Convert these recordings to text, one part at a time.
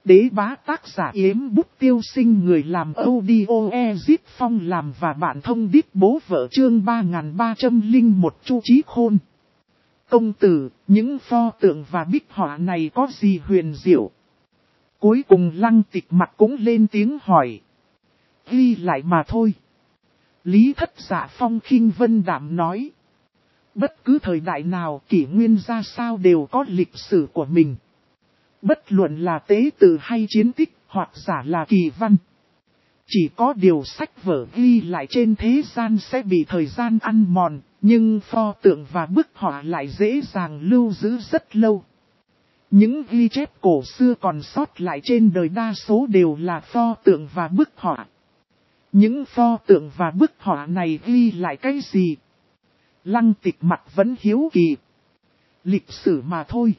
đế bá tác giả Yếm Bút Tiêu Sinh, người làm audio Ezip Phong làm và bạn thông đít bố vợ, chương 3301 Chu Chí Khôn. Công tử, những pho tượng và bích họa này có gì huyền diệu? Cuối cùng Lăng Tịch mặt cũng lên tiếng hỏi. Ghi lại mà thôi. Lý Thất Dạ phong khinh vân đạm nói. Bất cứ thời đại nào, kỷ nguyên ra sao đều có lịch sử của mình. Bất luận là tế tự hay chiến tích, hoặc giả là kỳ văn. Chỉ có điều sách vở ghi lại trên thế gian sẽ bị thời gian ăn mòn, nhưng pho tượng và bức họa lại dễ dàng lưu giữ rất lâu. Những ghi chép cổ xưa còn sót lại trên đời đa số đều là pho tượng và bức họa. Những pho tượng và bức họa này ghi lại cái gì? Lăng Tịch mặt vẫn hiếu kỳ. Lịch sử mà thôi.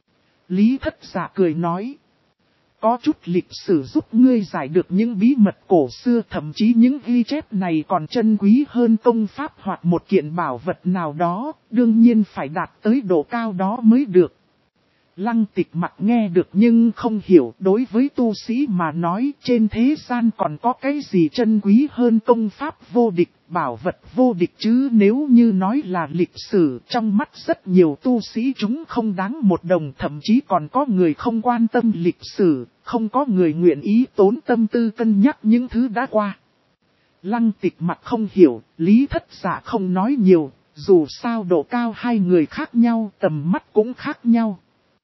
Lý Thất Dạ cười nói. Có chút lịch sử giúp ngươi giải được những bí mật cổ xưa, thậm chí những ghi chép này còn chân quý hơn công pháp hoặc một kiện bảo vật nào đó, đương nhiên phải đạt tới độ cao đó mới được. Lăng Tịch mặt nghe được nhưng không hiểu, đối với tu sĩ mà nói trên thế gian còn có cái gì chân quý hơn công pháp vô địch, bảo vật vô địch chứ. Nếu như nói là lịch sử, trong mắt rất nhiều tu sĩ chúng không đáng một đồng, thậm chí còn có người không quan tâm lịch sử, không có người nguyện ý tốn tâm tư cân nhắc những thứ đã qua. Lăng Tịch mặt không hiểu, Lý Thất Dạ không nói nhiều, dù sao độ cao hai người khác nhau, tầm mắt cũng khác nhau.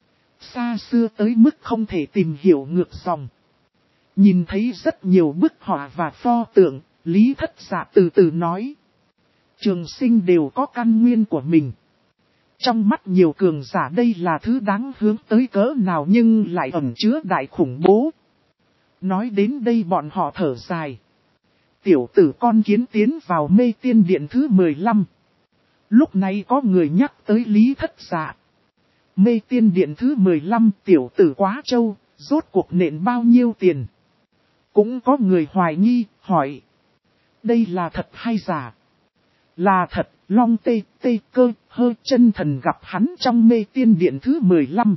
Xa xưa tới mức không thể tìm hiểu ngược dòng. Nhìn thấy rất nhiều bức họa và pho tượng, Lý Thất Dạ từ từ nói. Trường sinh đều có căn nguyên của mình. Trong mắt nhiều cường giả đây là thứ đáng hướng tới cỡ nào nhưng lại ẩn chứa đại khủng bố. Nói đến đây bọn họ thở dài. Tiểu tử con kiến tiến vào mê tiên điện thứ 15. Lúc này có người nhắc tới Lý Thất Dạ. Mê tiên điện thứ 15, tiểu tử quá trâu, rốt cuộc nện bao nhiêu tiền? Cũng có người hoài nghi, hỏi. Đây là thật hay giả? Là thật, Long Tê, Tê Cơ, Hơ Chân Thần gặp hắn trong mê tiên điện thứ 15.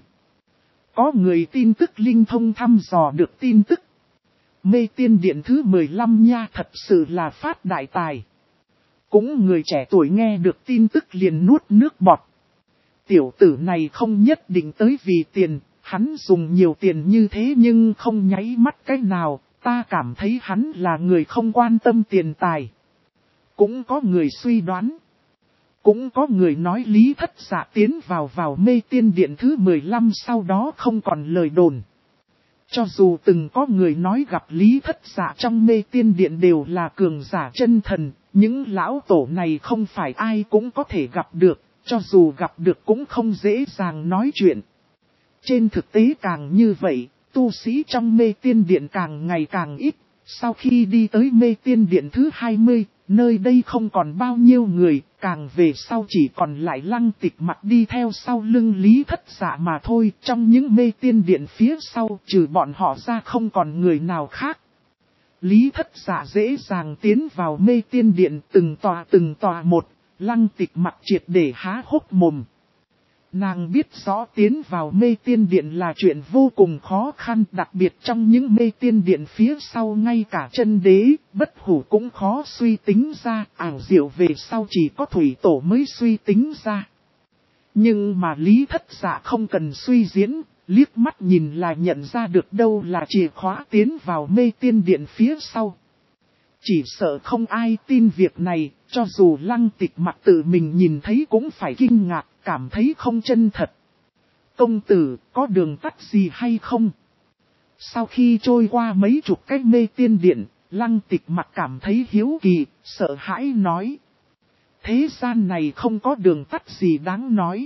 Có người tin tức linh thông thăm dò được tin tức. Mê tiên điện thứ 15 nha, thật sự là phát đại tài. Cũng người trẻ tuổi nghe được tin tức liền nuốt nước bọt. Tiểu tử này không nhất định tới vì tiền, hắn dùng nhiều tiền như thế nhưng không nháy mắt cái nào, ta cảm thấy hắn là người không quan tâm tiền tài. Cũng có người suy đoán. Cũng có người nói Lý Thất Dạ tiến vào mê tiên điện thứ 15 sau đó không còn lời đồn. Cho dù từng có người nói gặp Lý Thất Dạ trong mê tiên điện đều là cường giả chân thần, những lão tổ này không phải ai cũng có thể gặp được. Cho dù gặp được cũng không dễ dàng nói chuyện. Trên thực tế càng như vậy, tu sĩ trong mê tiên điện càng ngày càng ít. Sau khi đi tới mê tiên điện thứ 20, nơi đây không còn bao nhiêu người, càng về sau chỉ còn lại Lăng Tịch mặt đi theo sau lưng Lý Thất Dạ mà thôi. Trong những mê tiên điện phía sau, trừ bọn họ ra không còn người nào khác. Lý Thất Dạ dễ dàng tiến vào mê tiên điện từng tòa một. Lăng Tịch mặt triệt để há hốc mồm. Nàng biết rõ tiến vào mê tiên điện là chuyện vô cùng khó khăn, đặc biệt trong những mê tiên điện phía sau ngay cả chân đế, bất hủ cũng khó suy tính ra, ảo diệu về sau chỉ có thủy tổ mới suy tính ra. Nhưng mà Lý Thất Dạ không cần suy diễn, liếc mắt nhìn là nhận ra được đâu là chìa khóa tiến vào mê tiên điện phía sau. Chỉ sợ không ai tin việc này, cho dù Lăng Tịch mặt tự mình nhìn thấy cũng phải kinh ngạc, cảm thấy không chân thật. Công tử, có đường tắt gì hay không? Sau khi trôi qua mấy chục cái mê tiên điện, Lăng Tịch mặt cảm thấy hiếu kỳ, sợ hãi nói. Thế gian này không có đường tắt gì đáng nói.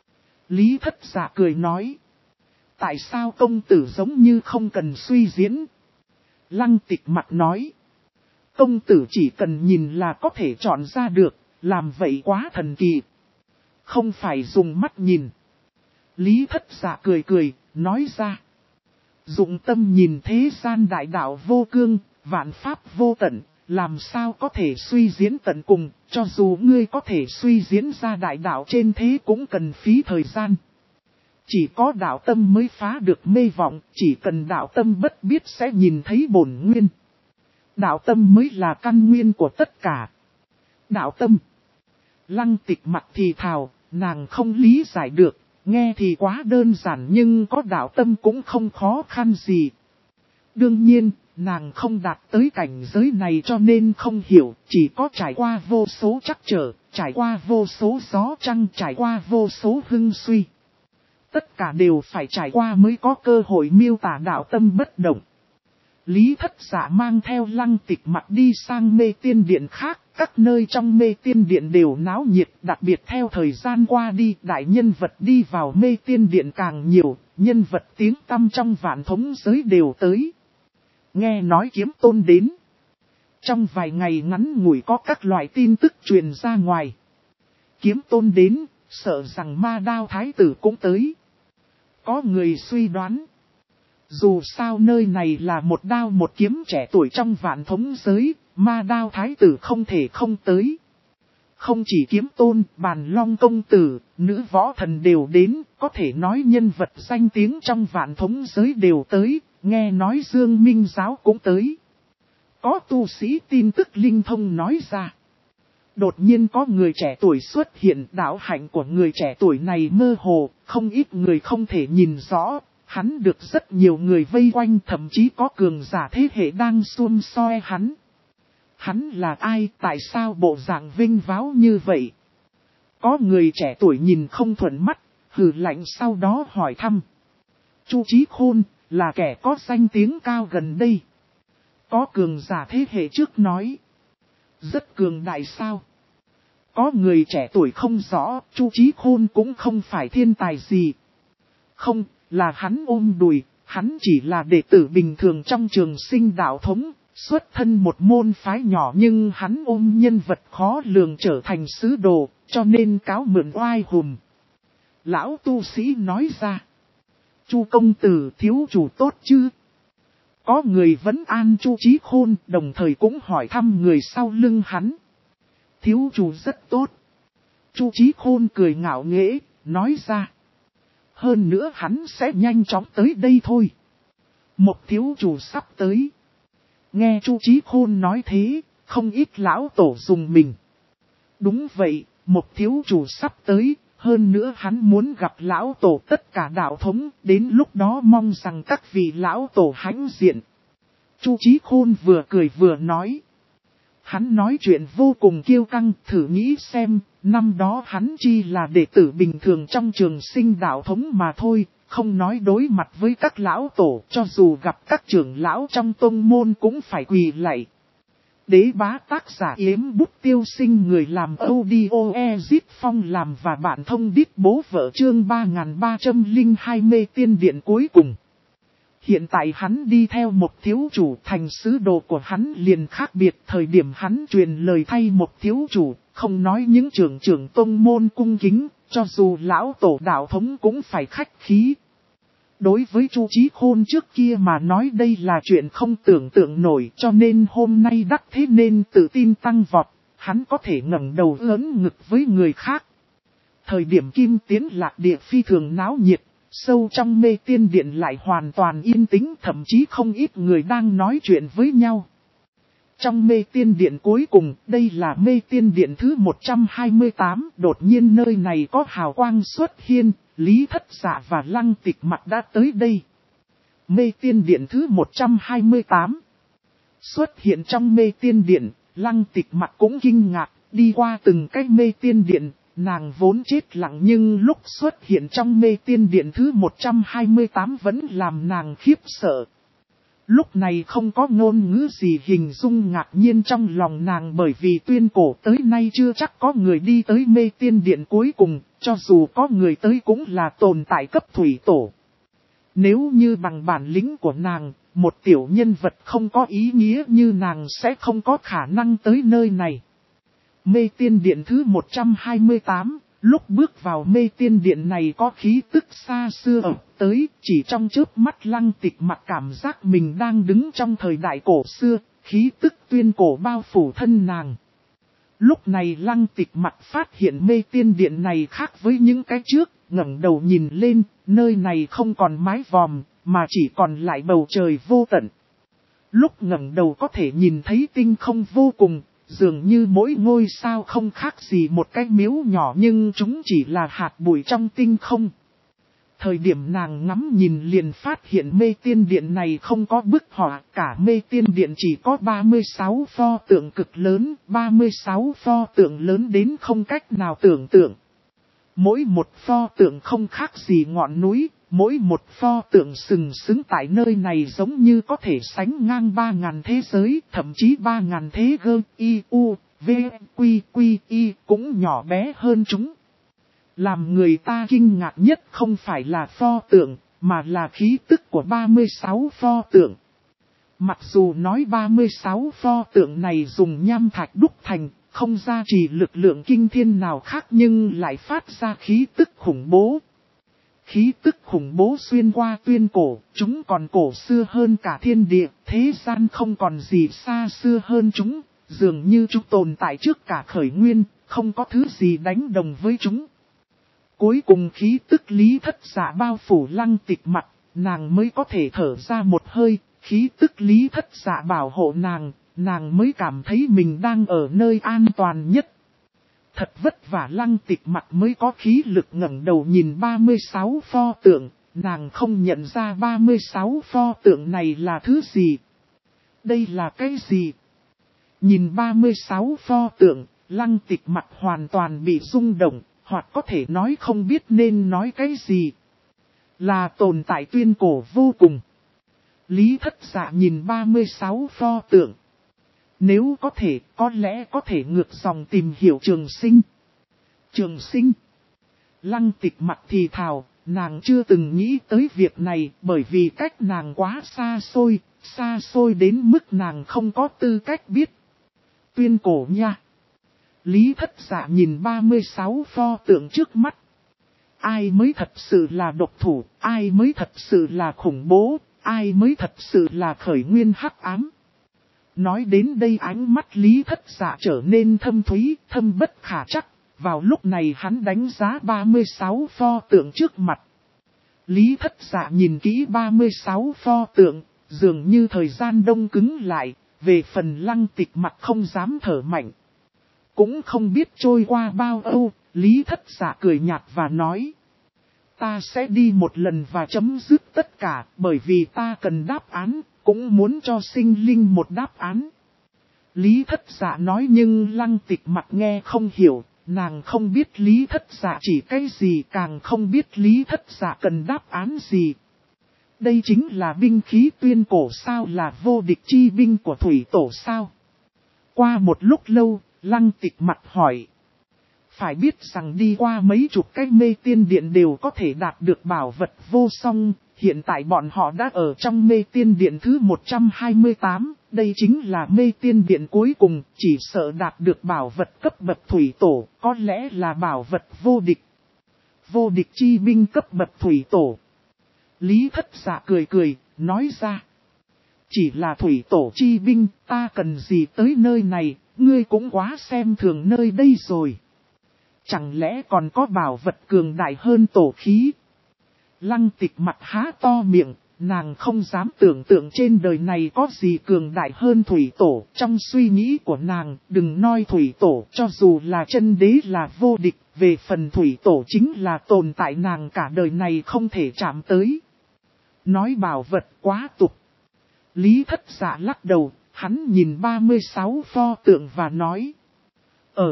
Lý Thất Dạ cười nói. Tại sao công tử giống như không cần suy diễn? Lăng Tịch mặt nói. Công tử chỉ cần nhìn là có thể chọn ra được, làm vậy quá thần kỳ. Không phải dùng mắt nhìn. Lý Thất Dạ cười, nói ra. Dụng tâm nhìn thế gian đại đạo vô cương, vạn pháp vô tận, làm sao có thể suy diễn tận cùng, cho dù ngươi có thể suy diễn ra đại đạo trên thế cũng cần phí thời gian. Chỉ có đạo tâm mới phá được mê vọng, chỉ cần đạo tâm bất biết sẽ nhìn thấy bổn nguyên. Đạo tâm mới là căn nguyên của tất cả. Đạo tâm. Lăng Tịch Mặc thì thào, nàng không lý giải được, nghe thì quá đơn giản nhưng có đạo tâm cũng không khó khăn gì. Đương nhiên, nàng không đạt tới cảnh giới này cho nên không hiểu, chỉ có trải qua vô số trắc trở, trải qua vô số gió trăng, trải qua vô số hưng suy. Tất cả đều phải trải qua mới có cơ hội miêu tả đạo tâm bất động. Lý Thất Dạ mang theo Lăng Tịch Mặc đi sang mê tiên điện khác, các nơi trong mê tiên điện đều náo nhiệt, đặc biệt theo thời gian qua đi, đại nhân vật đi vào mê tiên điện càng nhiều, nhân vật tiếng tăm trong vạn thống giới đều tới. Nghe nói Kiếm Tôn đến. Trong vài ngày ngắn ngủi có các loại tin tức truyền ra ngoài. Kiếm Tôn đến, sợ rằng Ma Đao Thái tử cũng tới. Có người suy đoán. Dù sao nơi này là một đao một kiếm trẻ tuổi trong vạn thống giới, Ma Đao Thái tử không thể không tới. Không chỉ Kiếm Tôn, Bàn Long công tử, nữ võ thần đều đến, có thể nói nhân vật danh tiếng trong vạn thống giới đều tới, nghe nói Dương Minh Giáo cũng tới. Có tu sĩ tin tức linh thông nói ra. Đột nhiên có người trẻ tuổi xuất hiện, đạo hạnh của người trẻ tuổi này mơ hồ, không ít người không thể nhìn rõ. Hắn được rất nhiều người vây quanh, thậm chí có cường giả thế hệ đang xum soi hắn. Hắn là ai, tại sao bộ dạng vinh váo như vậy? Có người trẻ tuổi nhìn không thuận mắt, hừ lạnh sau đó hỏi thăm. Chu Chí Khôn, là kẻ có danh tiếng cao gần đây. Có cường giả thế hệ trước nói. Rất cường đại sao? Có người trẻ tuổi không rõ, Chu Chí Khôn cũng không phải thiên tài gì. Không, là hắn ôm đùi, hắn chỉ là đệ tử bình thường trong trường sinh đạo thống, xuất thân một môn phái nhỏ nhưng hắn ôm nhân vật khó lường trở thành sứ đồ, cho nên cáo mượn oai hùm. Lão tu sĩ nói ra. Chu công tử thiếu chủ tốt chứ? Có người vẫn an Chu Chí Khôn, đồng thời cũng hỏi thăm người sau lưng hắn. Thiếu chủ rất tốt. Chu Chí Khôn cười ngạo nghễ, nói ra. Hơn nữa hắn sẽ nhanh chóng tới đây thôi. Một thiếu chủ sắp tới. Nghe Chu Chí Khôn nói thế, không ít lão tổ dùng mình. Đúng vậy, một thiếu chủ sắp tới, hơn nữa hắn muốn gặp lão tổ tất cả đạo thống, đến lúc đó mong rằng các vị lão tổ hãnh diện. Chu Chí Khôn vừa cười vừa nói. Hắn nói chuyện vô cùng kiêu căng, thử nghĩ xem, năm đó hắn chỉ là đệ tử bình thường trong trường sinh đạo thống mà thôi, không nói đối mặt với các lão tổ, cho dù gặp các trưởng lão trong tông môn cũng phải quỳ lạy. Đế bá tác giả Yếm Bút Tiêu Sinh, người làm audio Ezit Phong làm và bạn thông đít bố vợ chương 3302 mê tiên điện cuối cùng. Hiện tại hắn đi theo một thiếu chủ, thành sứ đồ của hắn liền khác biệt, thời điểm hắn truyền lời thay một thiếu chủ, không nói những trưởng tông môn cung kính, cho dù lão tổ đạo thống cũng phải khách khí. Đối với Chu Chí Khôn trước kia mà nói đây là chuyện không tưởng tượng nổi, cho nên hôm nay đắc thế nên tự tin tăng vọt, hắn có thể ngẩng đầu ưỡn ngực với người khác. Thời điểm Kim Tiến Lạc Địa phi thường náo nhiệt, sâu trong mê tiên điện lại hoàn toàn yên tĩnh, thậm chí không ít người đang nói chuyện với nhau. Trong mê tiên điện cuối cùng, đây là mê tiên điện thứ 128, đột nhiên nơi này có hào quang xuất hiện, Lý Thất Dạ và Lăng Tịch Mặc đã tới đây. Mê tiên điện thứ 128 xuất hiện trong mê tiên điện, Lăng Tịch Mặc cũng kinh ngạc, đi qua từng cái mê tiên điện, nàng vốn chết lặng nhưng lúc xuất hiện trong mê tiên điện thứ 128 vẫn làm nàng khiếp sợ. Lúc này không có ngôn ngữ gì hình dung ngạc nhiên trong lòng nàng, bởi vì tuyên cổ tới nay chưa chắc có người đi tới mê tiên điện cuối cùng, cho dù có người tới cũng là tồn tại cấp thủy tổ. Nếu như bằng bản lĩnh của nàng, một tiểu nhân vật không có ý nghĩa như nàng sẽ không có khả năng tới nơi này. Mê tiên điện thứ 128, lúc bước vào mê tiên điện này có khí tức xa xưa ập tới, chỉ trong chớp mắt Lăng Tịch Mặc cảm giác mình đang đứng trong thời đại cổ xưa, khí tức tuyên cổ bao phủ thân nàng. Lúc này Lăng Tịch Mặc phát hiện mê tiên điện này khác với những cái trước, ngẩng đầu nhìn lên, nơi này không còn mái vòm, mà chỉ còn lại bầu trời vô tận. Lúc ngẩng đầu có thể nhìn thấy tinh không vô cùng, dường như mỗi ngôi sao không khác gì một cái miếu nhỏ nhưng chúng chỉ là hạt bụi trong tinh không. Thời điểm nàng ngắm nhìn liền phát hiện mê tiên điện này không có bức họa, cả mê tiên điện chỉ có 36 pho tượng cực lớn, 36 pho tượng lớn đến không cách nào tưởng tượng. Mỗi một pho tượng không khác gì ngọn núi, mỗi một pho tượng sừng sững tại nơi này giống như có thể sánh ngang 3.000 thế giới, thậm chí 3.000 thế gơ, y, u, v, quy, quy, y cũng nhỏ bé hơn chúng. Làm người ta kinh ngạc nhất không phải là pho tượng, mà là khí tức của 36 pho tượng. Mặc dù nói 36 pho tượng này dùng nham thạch đúc thành, không ra chỉ lực lượng kinh thiên nào khác nhưng lại phát ra khí tức khủng bố. Khí tức khủng bố xuyên qua tuyên cổ, chúng còn cổ xưa hơn cả thiên địa, thế gian không còn gì xa xưa hơn chúng, dường như chúng tồn tại trước cả khởi nguyên, không có thứ gì đánh đồng với chúng. Cuối cùng khí tức Lý Thất Dạ bao phủ Lăng Tịch mặt, nàng mới có thể thở ra một hơi, khí tức Lý Thất Dạ bảo hộ nàng mới cảm thấy mình đang ở nơi an toàn nhất. Thật vất vả Lăng Tịch mặt mới có khí lực ngẩng đầu nhìn 36 pho tượng, nàng không nhận ra 36 pho tượng này là thứ gì. Đây là cái gì? Nhìn 36 pho tượng, Lăng Tịch mặt hoàn toàn bị rung động, hoặc có thể nói không biết nên nói cái gì. Là tồn tại tuyên cổ vô cùng. Lý Thất Dạ nhìn 36 pho tượng. Nếu có thể, có lẽ có thể ngược dòng tìm hiểu Trường Sinh. Trường Sinh. Lăng Tịch mặt thì thào, nàng chưa từng nghĩ tới việc này bởi vì cách nàng quá xa xôi đến mức nàng không có tư cách biết. Tuyên cổ nha. Lý Thất Dạ nhìn 36 pho tượng trước mắt. Ai mới thật sự là độc thủ, ai mới thật sự là khủng bố, ai mới thật sự là khởi nguyên hắc ám. Nói đến đây ánh mắt Lý Thất Dạ trở nên thâm thúy, thâm bất khả chắc. Vào lúc này hắn đánh giá 36 pho tượng trước mặt. Lý Thất Dạ nhìn kỹ 36 pho tượng, dường như thời gian đông cứng lại, về phần Lăng Tịch mặt không dám thở mạnh. Cũng không biết trôi qua bao lâu, Lý Thất Dạ cười nhạt và nói. Ta sẽ đi một lần và chấm dứt tất cả, bởi vì ta cần đáp án, cũng muốn cho sinh linh một đáp án. Lý Thất Dạ nói nhưng Lăng Tịch mặt nghe không hiểu, nàng không biết Lý Thất Dạ chỉ cái gì, càng không biết Lý Thất Dạ cần đáp án gì. Đây chính là binh khí tuyên cổ sao, là vô địch chi binh của thủy tổ sao? Qua một lúc lâu, Lăng Tịch mặt hỏi. Phải biết rằng đi qua mấy chục cái mê tiên điện đều có thể đạt được bảo vật vô song, hiện tại bọn họ đã ở trong mê tiên điện thứ 128, đây chính là mê tiên điện cuối cùng, chỉ sợ đạt được bảo vật cấp bậc thủy tổ, có lẽ là bảo vật vô địch. Vô địch chi binh cấp bậc thủy tổ. Lý Thất Dạ cười cười, nói ra. Chỉ là thủy tổ chi binh, ta cần gì tới nơi này, ngươi cũng quá xem thường nơi đây rồi. Chẳng lẽ còn có bảo vật cường đại hơn tổ khí? Lăng Tịch mặt há to miệng, nàng không dám tưởng tượng trên đời này có gì cường đại hơn thủy tổ. Trong suy nghĩ của nàng, đừng nói thủy tổ, cho dù là chân đế là vô địch, về phần thủy tổ chính là tồn tại nàng cả đời này không thể chạm tới. Nói bảo vật quá tục. Lý Thất Dạ lắc đầu, hắn nhìn 36 pho tượng và nói. Ở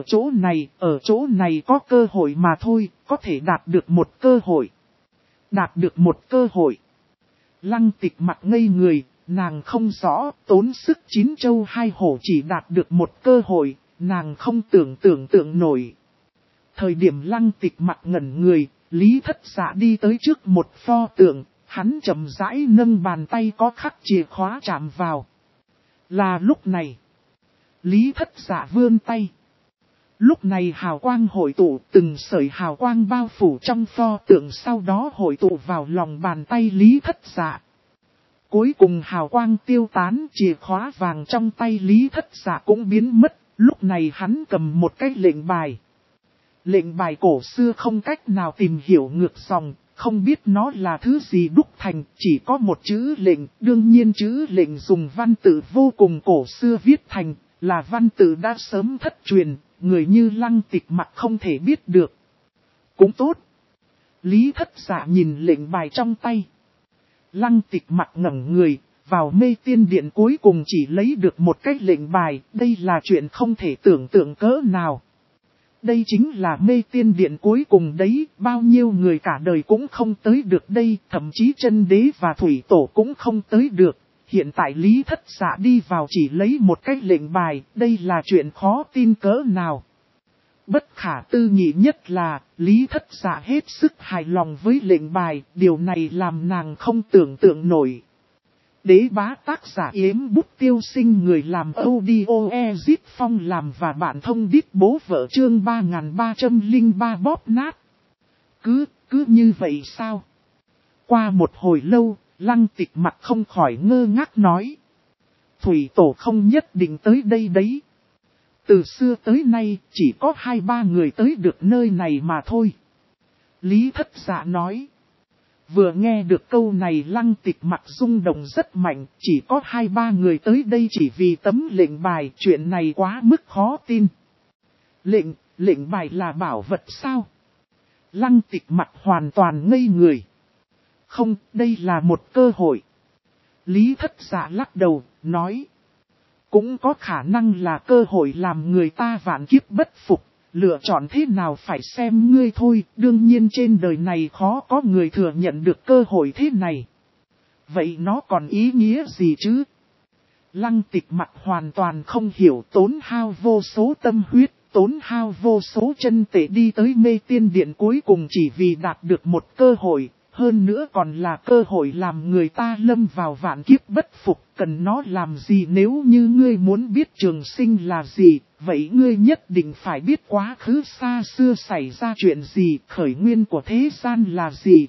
chỗ này có cơ hội mà thôi, có thể đạt được một cơ hội. Đạt được một cơ hội. Lăng Tịch mặt ngây người, nàng không rõ, tốn sức 9 châu 2 hổ chỉ đạt được một cơ hội, nàng không tưởng tượng nổi. Thời điểm Lăng Tịch mặt ngẩn người, Lý Thất Dạ đi tới trước một pho tượng, hắn chậm rãi nâng bàn tay có khắc chìa khóa chạm vào. Là lúc này, Lý Thất Dạ vươn tay. Lúc này hào quang hội tụ, từng sợi hào quang bao phủ trong pho tượng, sau đó hội tụ vào lòng bàn tay Lý Thất Dạ. Cuối cùng hào quang tiêu tán, chìa khóa vàng trong tay Lý Thất Dạ cũng biến mất, lúc này hắn cầm một cái lệnh bài. Lệnh bài cổ xưa không cách nào tìm hiểu ngược dòng, không biết nó là thứ gì đúc thành, chỉ có một chữ lệnh, đương nhiên chữ lệnh dùng văn tự vô cùng cổ xưa viết thành, là văn tự đã sớm thất truyền, người như Lăng Tịch Mặc không thể biết được. Cũng tốt. Lý Thất Dạ nhìn lệnh bài trong tay. Lăng Tịch Mặc ngẩng người, vào mê tiên điện cuối cùng chỉ lấy được một cái lệnh bài, đây là chuyện không thể tưởng tượng cỡ nào. Đây chính là mê tiên điện cuối cùng đấy, bao nhiêu người cả đời cũng không tới được đây, thậm chí chân đế và thủy tổ cũng không tới được. Hiện tại Lý Thất Dạ đi vào chỉ lấy một cái lệnh bài, đây là chuyện khó tin cỡ nào. Bất khả tư nghị nhất là, Lý Thất Dạ hết sức hài lòng với lệnh bài, điều này làm nàng không tưởng tượng nổi. Đế bá tác giả Yếm Bút Tiêu Sinh, người làm audio Ezit Phong làm và bạn thông điệp bố vợ chương 3303 bóp nát. Cứ như vậy sao? Qua một hồi lâu, Lăng Tịch Mặc không khỏi ngơ ngác nói. Thủy tổ không nhất định tới đây đấy. Từ xưa tới nay, chỉ có 2-3 người tới được nơi này mà thôi. Lý Thất Dạ nói. Vừa nghe được câu này Lăng Tịch Mặc rung động rất mạnh, chỉ có 2-3 người tới đây chỉ vì tấm lệnh bài, chuyện này quá mức khó tin. Lệnh bài là bảo vật sao? Lăng Tịch Mặc hoàn toàn ngây người. Không, đây là một cơ hội. Lý Thất Dạ lắc đầu, nói. Cũng có khả năng là cơ hội làm người ta vạn kiếp bất phục. Lựa chọn thế nào phải xem ngươi thôi, đương nhiên trên đời này khó có người thừa nhận được cơ hội thế này. Vậy nó còn ý nghĩa gì chứ? Lăng Tịch Mặc hoàn toàn không hiểu, tốn hao vô số tâm huyết, tốn hao vô số chân tệ đi tới mê tiên điện cuối cùng chỉ vì đạt được một cơ hội, hơn nữa còn là cơ hội làm người ta lâm vào vạn kiếp bất phục, cần nó làm gì? Nếu như ngươi muốn biết trường sinh là gì, vậy ngươi nhất định phải biết quá khứ xa xưa xảy ra chuyện gì, khởi nguyên của thế gian là gì.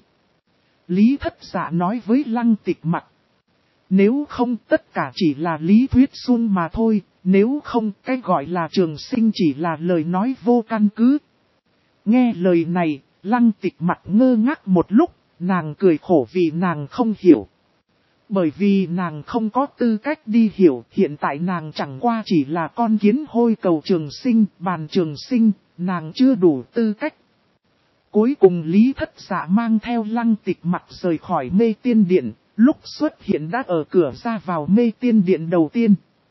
Lý Thất Dạ nói với Lăng Tịch Mặc. Nếu không tất cả chỉ là lý thuyết suông mà thôi, nếu không cái gọi là trường sinh chỉ là lời nói vô căn cứ. Nghe lời này, Lăng Tịch Mặc ngơ ngác một lúc, nàng cười khổ vì nàng không hiểu. Bởi vì nàng không có tư cách đi hiểu, hiện tại nàng chẳng qua chỉ là con kiến hôi cầu trường sinh, bàn trường sinh, nàng chưa đủ tư cách. Cuối cùng Lý Thất Dạ mang theo Lăng Tịch Mặc rời khỏi mê tiên điện, lúc xuất hiện đã ở cửa ra vào mê tiên điện đầu tiên.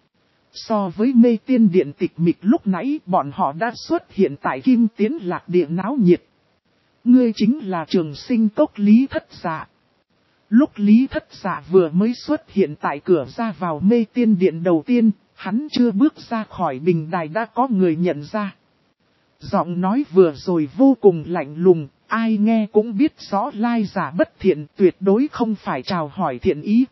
So với mê tiên điện tịch mịch lúc nãy, bọn họ đã xuất hiện tại Kim Tiến Lạc Địa náo nhiệt. Ngươi chính là trường sinh cốc Lý Thất Dạ. Lúc Lý Thất Dạ vừa mới xuất hiện tại cửa ra vào mê tiên điện đầu tiên, hắn chưa bước ra khỏi bình đài đã có người nhận ra. Giọng nói vừa rồi vô cùng lạnh lùng, ai nghe cũng biết rõ lai giả bất thiện, tuyệt đối không phải chào hỏi thiện ý.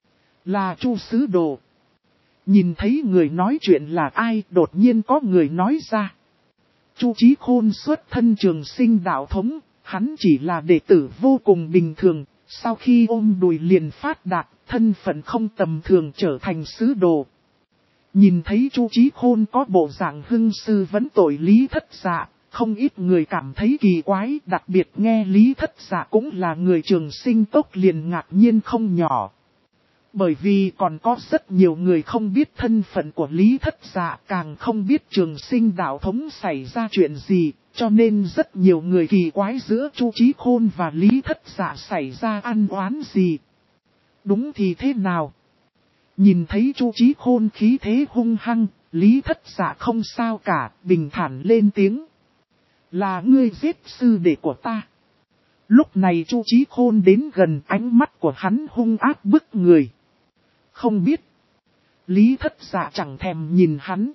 Là Chu Sứ Đồ. Nhìn thấy người nói chuyện là ai, đột nhiên có người nói ra. Chu Chí Khôn xuất thân trường sinh đạo thống, hắn chỉ là đệ tử vô cùng bình thường, sau khi ôm đùi liền phát đạt, thân phận không tầm thường trở thành sứ đồ. Nhìn thấy Chu Chí Khôn có bộ dạng hưng sư vấn tội Lý Thất Dạ, không ít người cảm thấy kỳ quái, đặc biệt nghe Lý Thất Dạ cũng là người trường sinh cốc liền ngạc nhiên không nhỏ. Bởi vì còn có rất nhiều người không biết thân phận của Lý Thất Dạ, càng không biết trường sinh đạo thống xảy ra chuyện gì, cho nên rất nhiều người kỳ quái giữa Chu Chí Khôn và Lý Thất Dạ xảy ra ăn oán gì. Đúng thì thế nào? Nhìn thấy Chu Chí Khôn khí thế hung hăng, Lý Thất Dạ không sao cả, bình thản lên tiếng. Là ngươi giết sư đệ của ta. Lúc này Chu Chí Khôn đến gần, ánh mắt của hắn hung ác bức người. Không biết. Lý Thất Dạ chẳng thèm nhìn hắn.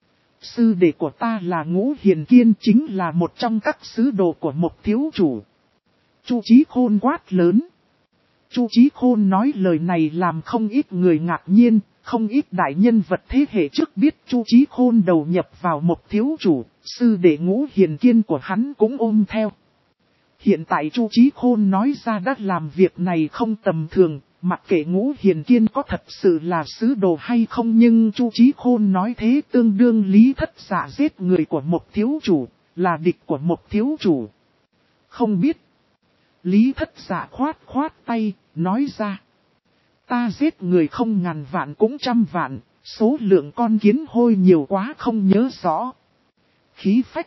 Sư đệ của ta là Ngũ Hiền Kiên, chính là một trong các sứ đồ của một thiếu chủ. Chu Chí Khôn quát lớn. Chu Chí Khôn nói lời này làm không ít người ngạc nhiên, không ít đại nhân vật thế hệ trước biết Chu Chí Khôn đầu nhập vào một thiếu chủ, sư đệ Ngũ Hiền Kiên của hắn cũng ôm theo. Hiện tại Chu Chí Khôn nói ra đã làm việc này không tầm thường, mặc kệ Ngũ Hiền Kiên có thật sự là sứ đồ hay không, nhưng Chu Chí Khôn nói thế tương đương Lý Thất Dạ giết người của một thiếu chủ, là địch của một thiếu chủ. Không biết. Lý Thất Dạ khoát tay, nói ra. Ta giết người không ngàn vạn cũng trăm vạn, số lượng con kiến hôi nhiều quá không nhớ rõ. Khí phách.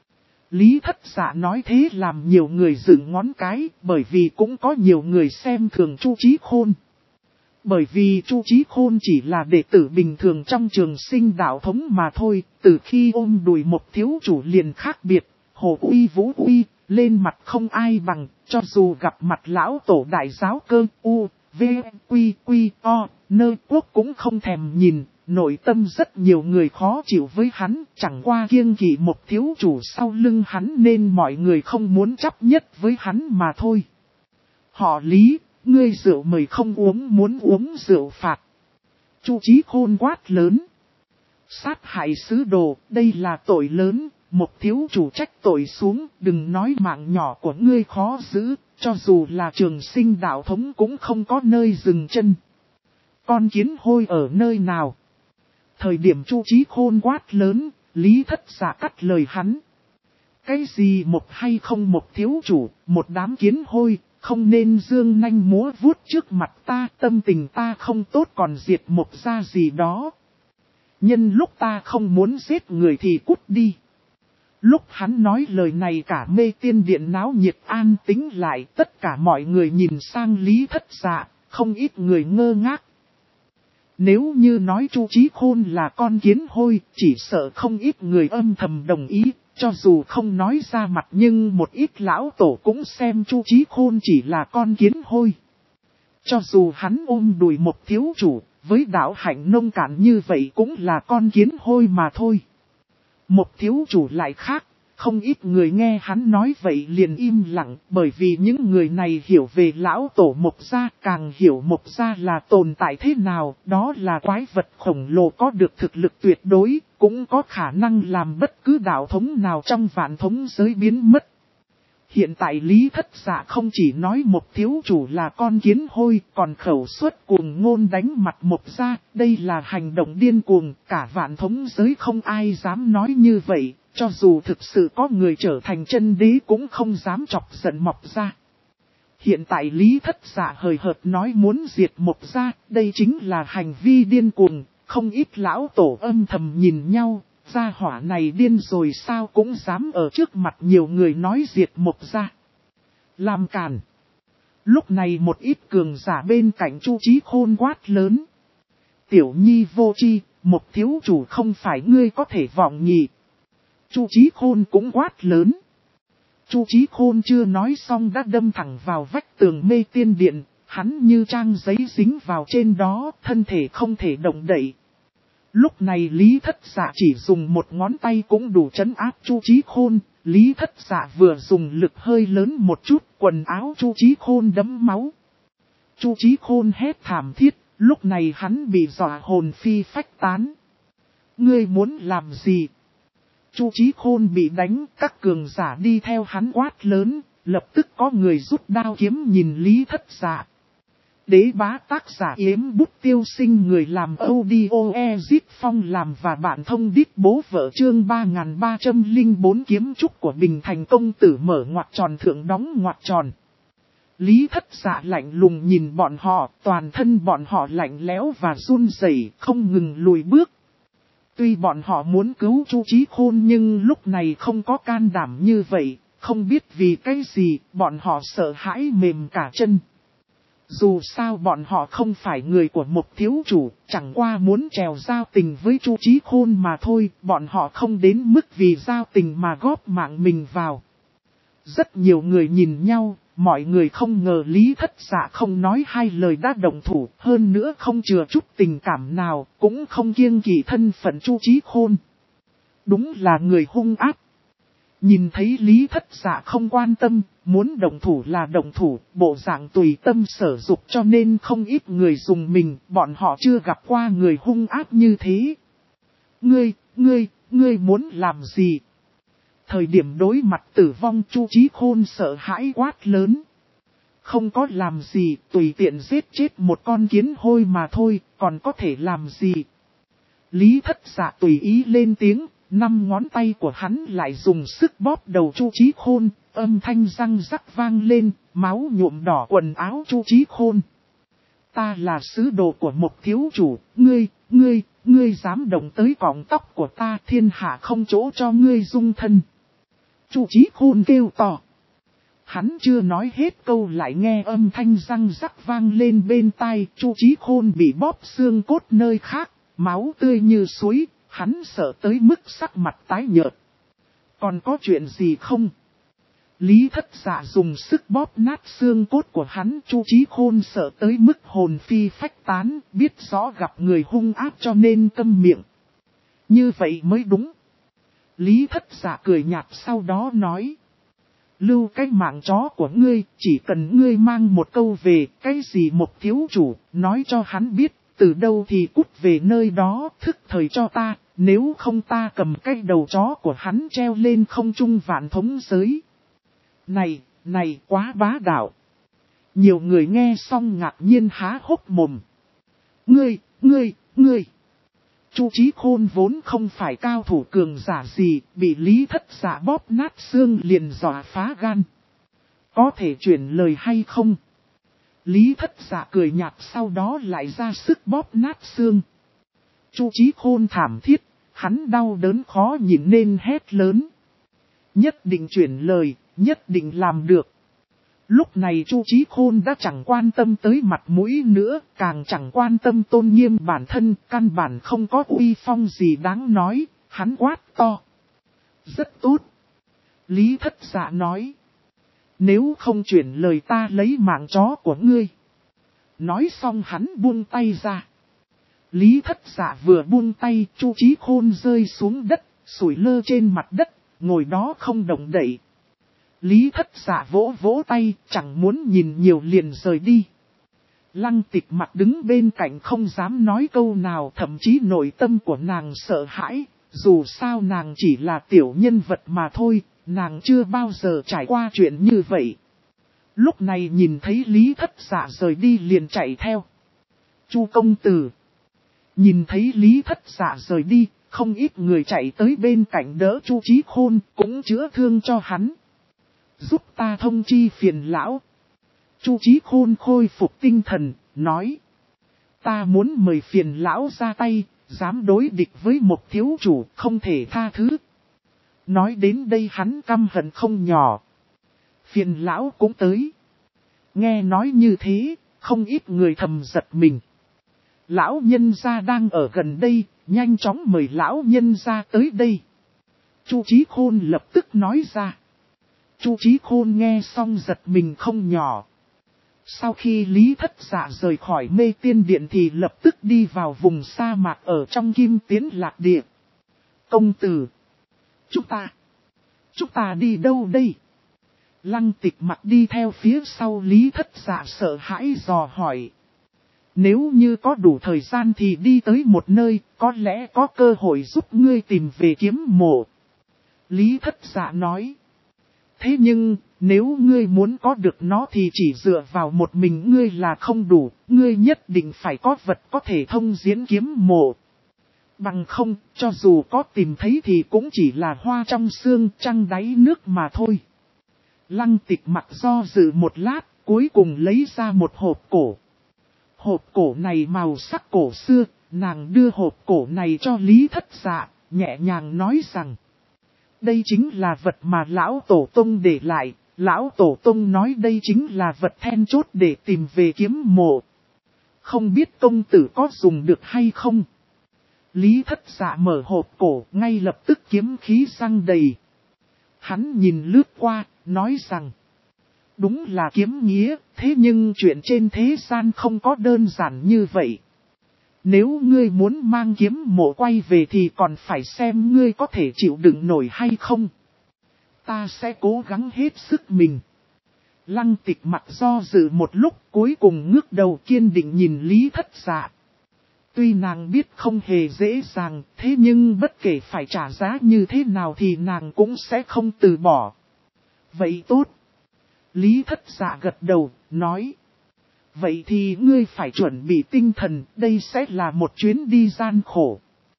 Lý Thất Dạ nói thế làm nhiều người dựng ngón cái, bởi vì cũng có nhiều người xem thường Chu Chí Khôn. Bởi vì Chu Chí Khôn chỉ là đệ tử bình thường trong trường sinh đạo thống mà thôi, từ khi ôm đùi một thiếu chủ liền khác biệt, hồ uy vũ uy, lên mặt không ai bằng, cho dù gặp mặt lão tổ đại giáo cơ u, v, quy, o, nơi quốc cũng không thèm nhìn, nội tâm rất nhiều người khó chịu với hắn, chẳng qua kiêng kỵ một thiếu chủ sau lưng hắn nên mọi người không muốn chấp nhất với hắn mà thôi. Họ Lý, ngươi rượu mời không uống muốn uống rượu phạt. Chu Chí Khôn quát lớn. Sát hại sứ đồ, đây là tội lớn, một thiếu chủ trách tội xuống, đừng nói mạng nhỏ của ngươi khó giữ, cho dù là trường sinh đạo thống cũng không có nơi dừng chân. Con kiến hôi ở nơi nào? Thời điểm Chu Chí Khôn quát lớn, Lý Thất Dạ cắt lời hắn. Cái gì một hay không một thiếu chủ, một đám kiến hôi, không nên dương nanh múa vuốt trước mặt ta, tâm tình ta không tốt còn diệt một gia gì đó. Nhân lúc ta không muốn giết người thì cút đi. Lúc hắn nói lời này cả mê tiên điện náo nhiệt an tĩnh lại, tất cả mọi người nhìn sang Lý Thất Dạ, không ít người ngơ ngác. Nếu như nói Chu Chí Khôn là con kiến hôi, chỉ sợ không ít người âm thầm đồng ý, cho dù không nói ra mặt nhưng một ít lão tổ cũng xem Chu Chí Khôn chỉ là con kiến hôi. Cho dù hắn ôm đùi một thiếu chủ, với đạo hạnh nông cạn như vậy cũng là con kiến hôi mà thôi. Một thiếu chủ lại khác, không ít người nghe hắn nói vậy liền im lặng, bởi vì những người này hiểu về lão tổ Mộc Gia, càng hiểu Mộc Gia là tồn tại thế nào, đó là quái vật khổng lồ có được thực lực tuyệt đối, cũng có khả năng làm bất cứ đạo thống nào trong vạn thống giới biến mất. Hiện tại Lý Thất Dạ không chỉ nói một thiếu chủ là con kiến hôi, còn khẩu suất cuồng ngôn đánh mặt Mộc Gia, đây là hành động điên cuồng, cả vạn thống giới không ai dám nói như vậy, cho dù thực sự có người trở thành chân đế cũng không dám chọc giận Mộc Gia. Hiện tại Lý Thất Dạ hời hợt nói muốn diệt Mộc Gia, đây chính là hành vi điên cuồng, không ít lão tổ âm thầm nhìn nhau. Gia hỏa này điên rồi sao cũng dám ở trước mặt nhiều người nói diệt Mộc Gia. Làm càn. Lúc này một ít cường giả bên cạnh Chu Chí Khôn quát lớn. Tiểu nhi vô tri, một thiếu chủ không phải ngươi có thể vọng nhị. Chu Chí Khôn cũng quát lớn. Chu Chí Khôn chưa nói xong đã đâm thẳng vào vách tường mê tiên điện, hắn như trang giấy dính vào trên đó, thân thể không thể động đậy. Lúc này Lý Thất Dạ chỉ dùng một ngón tay cũng đủ trấn áp Chu Chí Khôn, Lý Thất Dạ vừa dùng lực hơi lớn một chút, quần áo Chu Chí Khôn đẫm máu. Chu Chí Khôn hét thảm thiết, lúc này hắn bị dọa hồn phi phách tán. Ngươi muốn làm gì? Chu Chí Khôn bị đánh, các cường giả đi theo hắn quát lớn, lập tức có người rút đao kiếm nhìn Lý Thất Dạ. Đế bá tác giả Yếm Bút Tiêu Sinh người làm audio Ezit Phong làm và bạn thông đít bố vợ chương 3304 kiếm trúc của Bình Thành công tử mở ngoặc tròn thượng đóng ngoặc tròn. Lý Thất Dạ lạnh lùng nhìn bọn họ, toàn thân bọn họ lạnh lẽo và run rẩy, không ngừng lùi bước. Tuy bọn họ muốn cứu Chu Chí Khôn nhưng lúc này không có can đảm như vậy, không biết vì cái gì, bọn họ sợ hãi mềm cả chân. Dù sao bọn họ không phải người của một thiếu chủ, chẳng qua muốn trèo giao tình với Chu Chí Khôn mà thôi, bọn họ không đến mức vì giao tình mà góp mạng mình vào. Rất nhiều người nhìn nhau, mọi người không ngờ Lý Thất Dạ không nói hai lời đã động thủ, hơn nữa không chừa chút tình cảm nào, cũng không kiêng kỵ thân phận Chu Chí Khôn. Đúng là người hung ác. Nhìn thấy Lý Thất Dạ không quan tâm, muốn động thủ là động thủ, bộ dạng tùy tâm sở dục cho nên không ít người dùng mình, bọn họ chưa gặp qua người hung ác như thế. Ngươi muốn làm gì? Thời điểm đối mặt tử vong Chu Chí Khôn sợ hãi quát lớn. Không có làm gì, tùy tiện giết chết một con kiến hôi mà thôi, còn có thể làm gì? Lý Thất Dạ tùy ý lên tiếng. 5 ngón tay của hắn lại dùng sức bóp đầu Chu Chí Khôn, âm thanh răng rắc vang lên, máu nhuộm đỏ quần áo Chu Chí Khôn. Ta là sứ đồ của một thiếu chủ, ngươi dám động tới cọng tóc của ta, thiên hạ không chỗ cho ngươi dung thân. Chu Chí Khôn kêu to. Hắn chưa nói hết câu lại nghe âm thanh răng rắc vang lên bên tai, Chu Chí Khôn bị bóp xương cốt nơi khác, máu tươi như suối, hắn sợ tới mức sắc mặt tái nhợt. Còn có chuyện gì không? Lý Thất Dạ dùng sức bóp nát xương cốt của hắn, Chu Chí Khôn sợ tới mức hồn phi phách tán, biết rõ gặp người hung ác cho nên câm miệng. Như vậy mới đúng. Lý Thất Dạ cười nhạt sau đó nói. Lưu cái mạng chó của ngươi, chỉ cần ngươi mang một câu về, cái gì một thiếu chủ, nói cho hắn biết, từ đâu thì cút về nơi đó, thức thời cho ta, nếu không ta cầm cái đầu chó của hắn treo lên không trung vạn thống giới. Này, quá bá đạo. Nhiều người nghe xong ngạc nhiên há hốc mồm. Ngươi. Chu Chí Khôn vốn không phải cao thủ cường giả gì, bị Lý Thất Dạ bóp nát xương liền dọa phá gan. Có thể chuyển lời hay không? Lý Thất Dạ cười nhạt sau đó lại ra sức bóp nát xương. Chu Chí Khôn thảm thiết, hắn đau đớn khó nhịn nên hét lớn. Nhất định chuyển lời, nhất định làm được. Lúc này Chu Chí Khôn đã chẳng quan tâm tới mặt mũi nữa, càng chẳng quan tâm tôn nghiêm bản thân, căn bản không có uy phong gì đáng nói, hắn quát to. Rất tốt. Lý Thất Dạ nói. Nếu không chuyển lời ta lấy mạng chó của ngươi. Nói xong hắn buông tay ra. Lý Thất Dạ vừa buông tay, Chu Chí Khôn rơi xuống đất, sủi lơ trên mặt đất, ngồi đó không động đậy. Lý Thất Dạ vỗ vỗ tay, chẳng muốn nhìn nhiều liền rời đi. Lăng Tịch Mặc đứng bên cạnh không dám nói câu nào, thậm chí nội tâm của nàng sợ hãi, dù sao nàng chỉ là tiểu nhân vật mà thôi, nàng chưa bao giờ trải qua chuyện như vậy. Lúc này nhìn thấy Lý Thất Dạ rời đi liền chạy theo. Chu công tử. Nhìn thấy Lý Thất Dạ rời đi, không ít người chạy tới bên cạnh đỡ Chu Chí Khôn, cũng chữa thương cho hắn. Giúp ta thông chi phiền lão. Chu Chí Khôn khôi phục tinh thần, nói. Ta muốn mời phiền lão ra tay, dám đối địch với một thiếu chủ, không thể tha thứ. Nói đến đây hắn căm hận không nhỏ. Phiền lão cũng tới. Nghe nói như thế, không ít người thầm giật mình. Lão nhân gia đang ở gần đây, nhanh chóng mời lão nhân gia tới đây. Chu Chí Khôn lập tức nói ra. Chu Chí Khôn nghe xong giật mình không nhỏ. Sau khi Lý Thất Dạ rời khỏi Mê Tiên Điện thì lập tức đi vào vùng sa mạc ở trong Kim Tiến Lạc Địa. Công tử. Chúng ta đi đâu đây? Lăng Tịch Mặc đi theo phía sau Lý Thất Dạ sợ hãi dò hỏi. Nếu như có đủ thời gian thì đi tới một nơi, có lẽ có cơ hội giúp ngươi tìm về kiếm mộ. Lý Thất Dạ nói. Thế nhưng, nếu ngươi muốn có được nó thì chỉ dựa vào một mình ngươi là không đủ, ngươi nhất định phải có vật có thể thông diễn kiếm mộ. Bằng không, cho dù có tìm thấy thì cũng chỉ là hoa trong xương trăng đáy nước mà thôi. Lăng Tịch Mặc do dự một lát, cuối cùng lấy ra một hộp cổ. Hộp cổ này màu sắc cổ xưa, nàng đưa hộp cổ này cho Lý Thất Dạ, nhẹ nhàng nói rằng. Đây chính là vật mà Lão Tổ Tông để lại, Lão Tổ Tông nói đây chính là vật then chốt để tìm về kiếm mộ. Không biết công tử có dùng được hay không? Lý Thất Dạ mở hộp cổ, ngay lập tức kiếm khí răng đầy. Hắn nhìn lướt qua, nói rằng. Đúng là kiếm nghĩa, thế nhưng chuyện trên thế gian không có đơn giản như vậy. Nếu ngươi muốn mang kiếm mộ quay về thì còn phải xem ngươi có thể chịu đựng nổi hay không. Ta sẽ cố gắng hết sức mình. Lăng Tịch Mặc do dự một lúc, cuối cùng ngước đầu kiên định nhìn Lý Thất Dạ. Tuy nàng biết không hề dễ dàng, thế nhưng bất kể phải trả giá như thế nào thì nàng cũng sẽ không từ bỏ. Vậy tốt. Lý Thất Dạ gật đầu, nói. Vậy thì ngươi phải chuẩn bị tinh thần, đây sẽ là một chuyến đi gian khổ.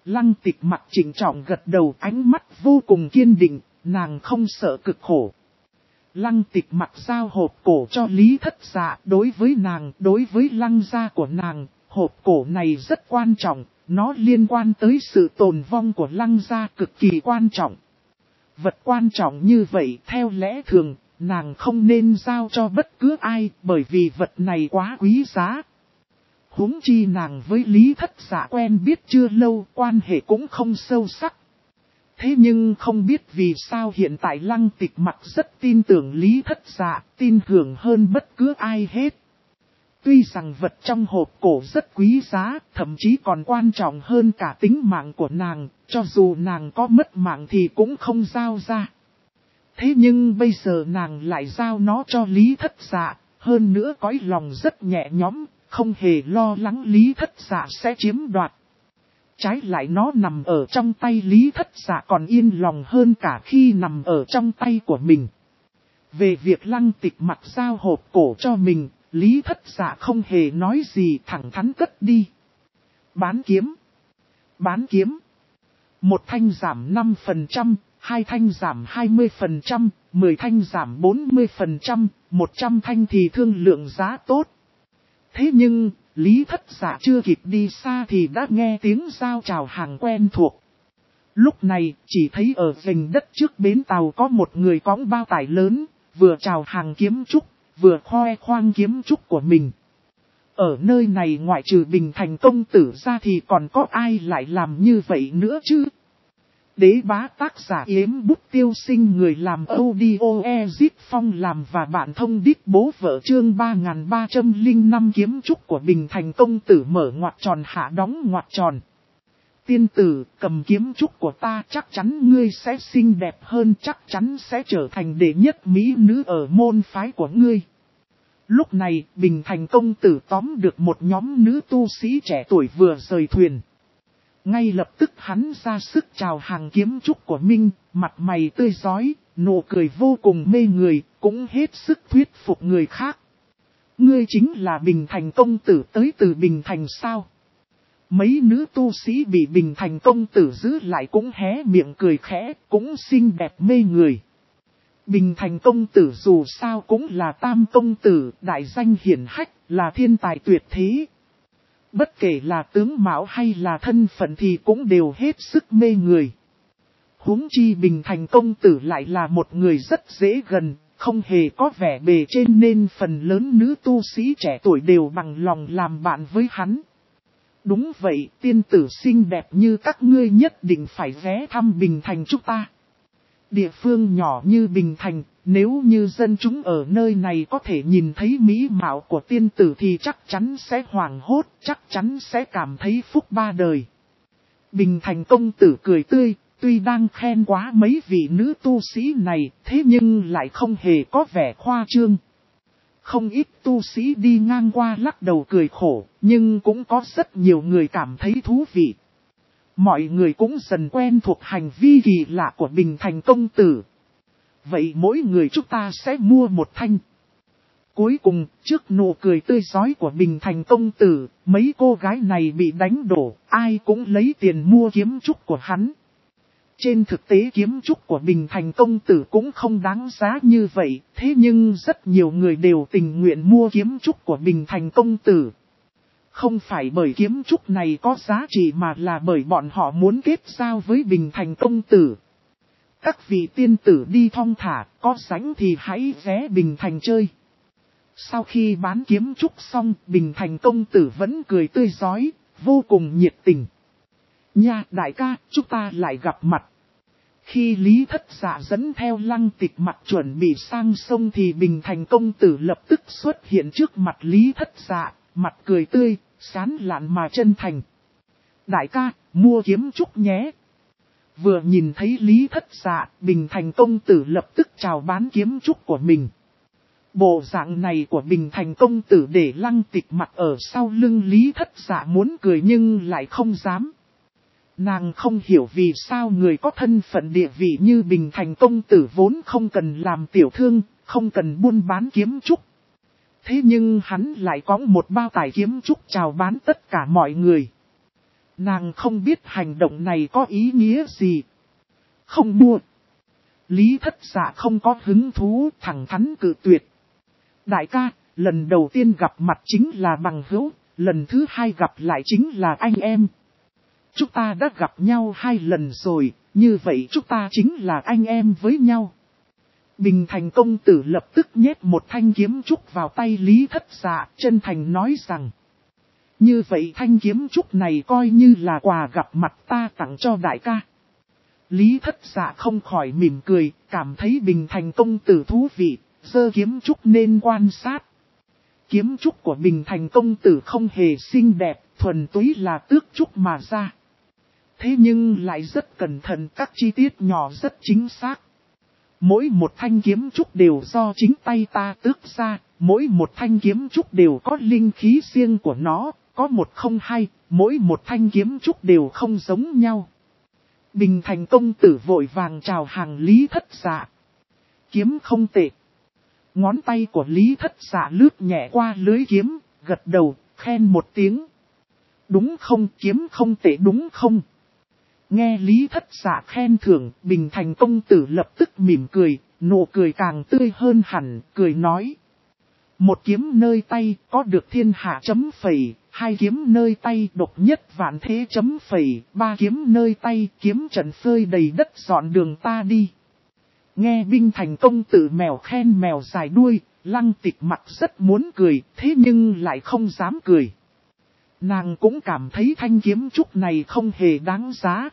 Lăng Tịch mặt trịnh trọng gật đầu, ánh mắt vô cùng kiên định, nàng không sợ cực khổ. Lăng Tịch mặt giao hộp cổ cho Lý Thất Dạ, đối với nàng, đối với Lăng gia của nàng, hộp cổ này rất quan trọng, nó liên quan tới sự tồn vong của Lăng gia cực kỳ quan trọng. Vật quan trọng như vậy theo lẽ thường, nàng không nên giao cho bất cứ ai, bởi vì vật này quá quý giá. Huống chi nàng với Lý Thất Dạ quen biết chưa lâu, quan hệ cũng không sâu sắc. Thế nhưng không biết vì sao hiện tại Lăng Tịch mặt rất tin tưởng Lý Thất Dạ, tin tưởng hơn bất cứ ai hết. Tuy rằng vật trong hộp cổ rất quý giá, thậm chí còn quan trọng hơn cả tính mạng của nàng, cho dù nàng có mất mạng thì cũng không giao ra. Thế nhưng bây giờ nàng lại giao nó cho Lý Thất Dạ, hơn nữa cõi lòng rất nhẹ nhõm, không hề lo lắng Lý Thất Dạ sẽ chiếm đoạt. Trái lại nó nằm ở trong tay Lý Thất Dạ còn yên lòng hơn cả khi nằm ở trong tay của mình. Về việc Lăng Tịch mặt giao hộp cổ cho mình, Lý Thất Dạ không hề nói gì, thẳng thắn cất đi. Bán kiếm. Bán kiếm. Một thanh giảm 5%, hai thanh giảm 20%, 10 thanh giảm 40%, 100 thanh thì thương lượng giá tốt. Thế nhưng, Lý Thất Dạ chưa kịp đi xa thì đã nghe tiếng giao chào hàng quen thuộc. Lúc này, chỉ thấy ở vành đất trước bến tàu có một người cõng bao tải lớn, vừa chào hàng kiếm trúc, vừa khoe khoang kiếm trúc của mình. Ở nơi này ngoại trừ Bình Thành công tử ra thì còn có ai lại làm như vậy nữa chứ? Đế bá tác giả Yếm Bút Tiêu Sinh, người làm audio Ezit Phong làm và bạn thông đít bố vợ, chương 3305 kiếm trúc của Bình Thành công tử mở ngoặc tròn hạ đóng ngoặc tròn. Tiên tử, cầm kiếm trúc của ta, chắc chắn ngươi sẽ xinh đẹp hơn, chắc chắn sẽ trở thành đệ nhất mỹ nữ ở môn phái của ngươi. Lúc này, Bình Thành công tử tóm được một nhóm nữ tu sĩ trẻ tuổi vừa rời thuyền. Ngay lập tức hắn ra sức chào hàng kiếm trúc của Minh, mặt mày tươi rói, nụ cười vô cùng mê người, cũng hết sức thuyết phục người khác. Ngươi chính là Bình Thành công tử tới từ Bình Thành sao? Mấy nữ tu sĩ bị Bình Thành công tử giữ lại cũng hé miệng cười khẽ, cũng xinh đẹp mê người. Bình Thành công tử dù sao cũng là tam công tử, đại danh hiển hách, là thiên tài tuyệt thế. Bất kể là tướng mạo hay là thân phận thì cũng đều hết sức mê người. Huống chi Bình Thành công tử lại là một người rất dễ gần, không hề có vẻ bề trên nên phần lớn nữ tu sĩ trẻ tuổi đều bằng lòng làm bạn với hắn. Đúng vậy, tiên tử xinh đẹp như các ngươi nhất định phải ghé thăm Bình Thành chúng ta. Địa phương nhỏ như Bình Thành, nếu như dân chúng ở nơi này có thể nhìn thấy mỹ mạo của tiên tử thì chắc chắn sẽ hoảng hốt, chắc chắn sẽ cảm thấy phúc ba đời. Bình Thành công tử cười tươi, tuy đang khen quá mấy vị nữ tu sĩ này, thế nhưng lại không hề có vẻ khoa trương. Không ít tu sĩ đi ngang qua lắc đầu cười khổ, nhưng cũng có rất nhiều người cảm thấy thú vị. Mọi người cũng dần quen thuộc hành vi kỳ lạ của Bình Thành công tử. Vậy mỗi người chúng ta sẽ mua một thanh. Cuối cùng, trước nụ cười tươi rói của Bình Thành công tử, mấy cô gái này bị đánh đổ, ai cũng lấy tiền mua kiếm trúc của hắn. Trên thực tế kiếm trúc của Bình Thành công tử cũng không đáng giá như vậy, thế nhưng rất nhiều người đều tình nguyện mua kiếm trúc của Bình Thành công tử. Không phải bởi kiếm trúc này có giá trị mà là bởi bọn họ muốn kết giao với Bình Thành công tử. Các vị tiên tử đi thong thả, có rảnh thì hãy ghé Bình Thành chơi. Sau khi bán kiếm trúc xong, Bình Thành công tử vẫn cười tươi rói, vô cùng nhiệt tình. Nha đại ca, chúng ta lại gặp mặt. Khi Lý Thất Dạ dẫn theo Lăng Tịch mặt chuẩn bị sang sông thì Bình Thành công tử lập tức xuất hiện trước mặt Lý Thất Dạ, mặt cười tươi, sán lạn mà chân thành. Đại ca, mua kiếm trúc nhé. Vừa nhìn thấy Lý Thất Dạ, Bình Thành công tử lập tức chào bán kiếm trúc của mình. Bộ dạng này của Bình Thành công tử để Lăng Tịch mặt ở sau lưng Lý Thất Dạ muốn cười nhưng lại không dám. Nàng không hiểu vì sao người có thân phận địa vị như Bình Thành công tử vốn không cần làm tiểu thương, không cần buôn bán kiếm trúc. Thế nhưng hắn lại có một bao tải kiếm trúc chào bán tất cả mọi người. Nàng không biết hành động này có ý nghĩa gì. Không mua. Lý Thất Dạ không có hứng thú, thẳng thắn cự tuyệt. Đại ca, lần đầu tiên gặp mặt chính là bằng hữu, lần thứ hai gặp lại chính là anh em. Chúng ta đã gặp nhau 2 lần rồi, như vậy chúng ta chính là anh em với nhau. Bình Thành công tử lập tức nhét một thanh kiếm trúc vào tay Lý Thất Dạ, chân thành nói rằng. Như vậy thanh kiếm trúc này coi như là quà gặp mặt ta tặng cho đại ca. Lý Thất Dạ không khỏi mỉm cười, cảm thấy Bình Thành công tử thú vị, giơ kiếm trúc nên quan sát. Kiếm trúc của Bình Thành công tử không hề xinh đẹp, thuần túy là tước trúc mà ra. Thế nhưng lại rất cẩn thận, các chi tiết nhỏ rất chính xác. Mỗi một thanh kiếm trúc đều do chính tay ta tước ra, mỗi một thanh kiếm trúc đều có linh khí riêng của nó, có một không hai, mỗi một thanh kiếm trúc đều không giống nhau. Bình Thành công tử vội vàng chào hàng Lý Thất Dạ. Kiếm không tệ. Ngón tay của Lý Thất Dạ lướt nhẹ qua lưới kiếm, gật đầu, khen một tiếng. Đúng không, kiếm không tệ đúng không? Nghe Lý Thất Dạ khen thưởng, Bình Thành công tử lập tức mỉm cười, nụ cười càng tươi hơn hẳn, cười nói. Một kiếm nơi tay có được thiên hạ chấm phẩy, 2 kiếm nơi tay độc nhất vạn thế chấm phẩy, 3 kiếm nơi tay kiếm trận phơi đầy đất dọn đường ta đi. Nghe Bình Thành công tử mèo khen mèo dài đuôi, Lăng Tịch mặt rất muốn cười, thế nhưng lại không dám cười. Nàng cũng cảm thấy thanh kiếm trúc này không hề đáng giá.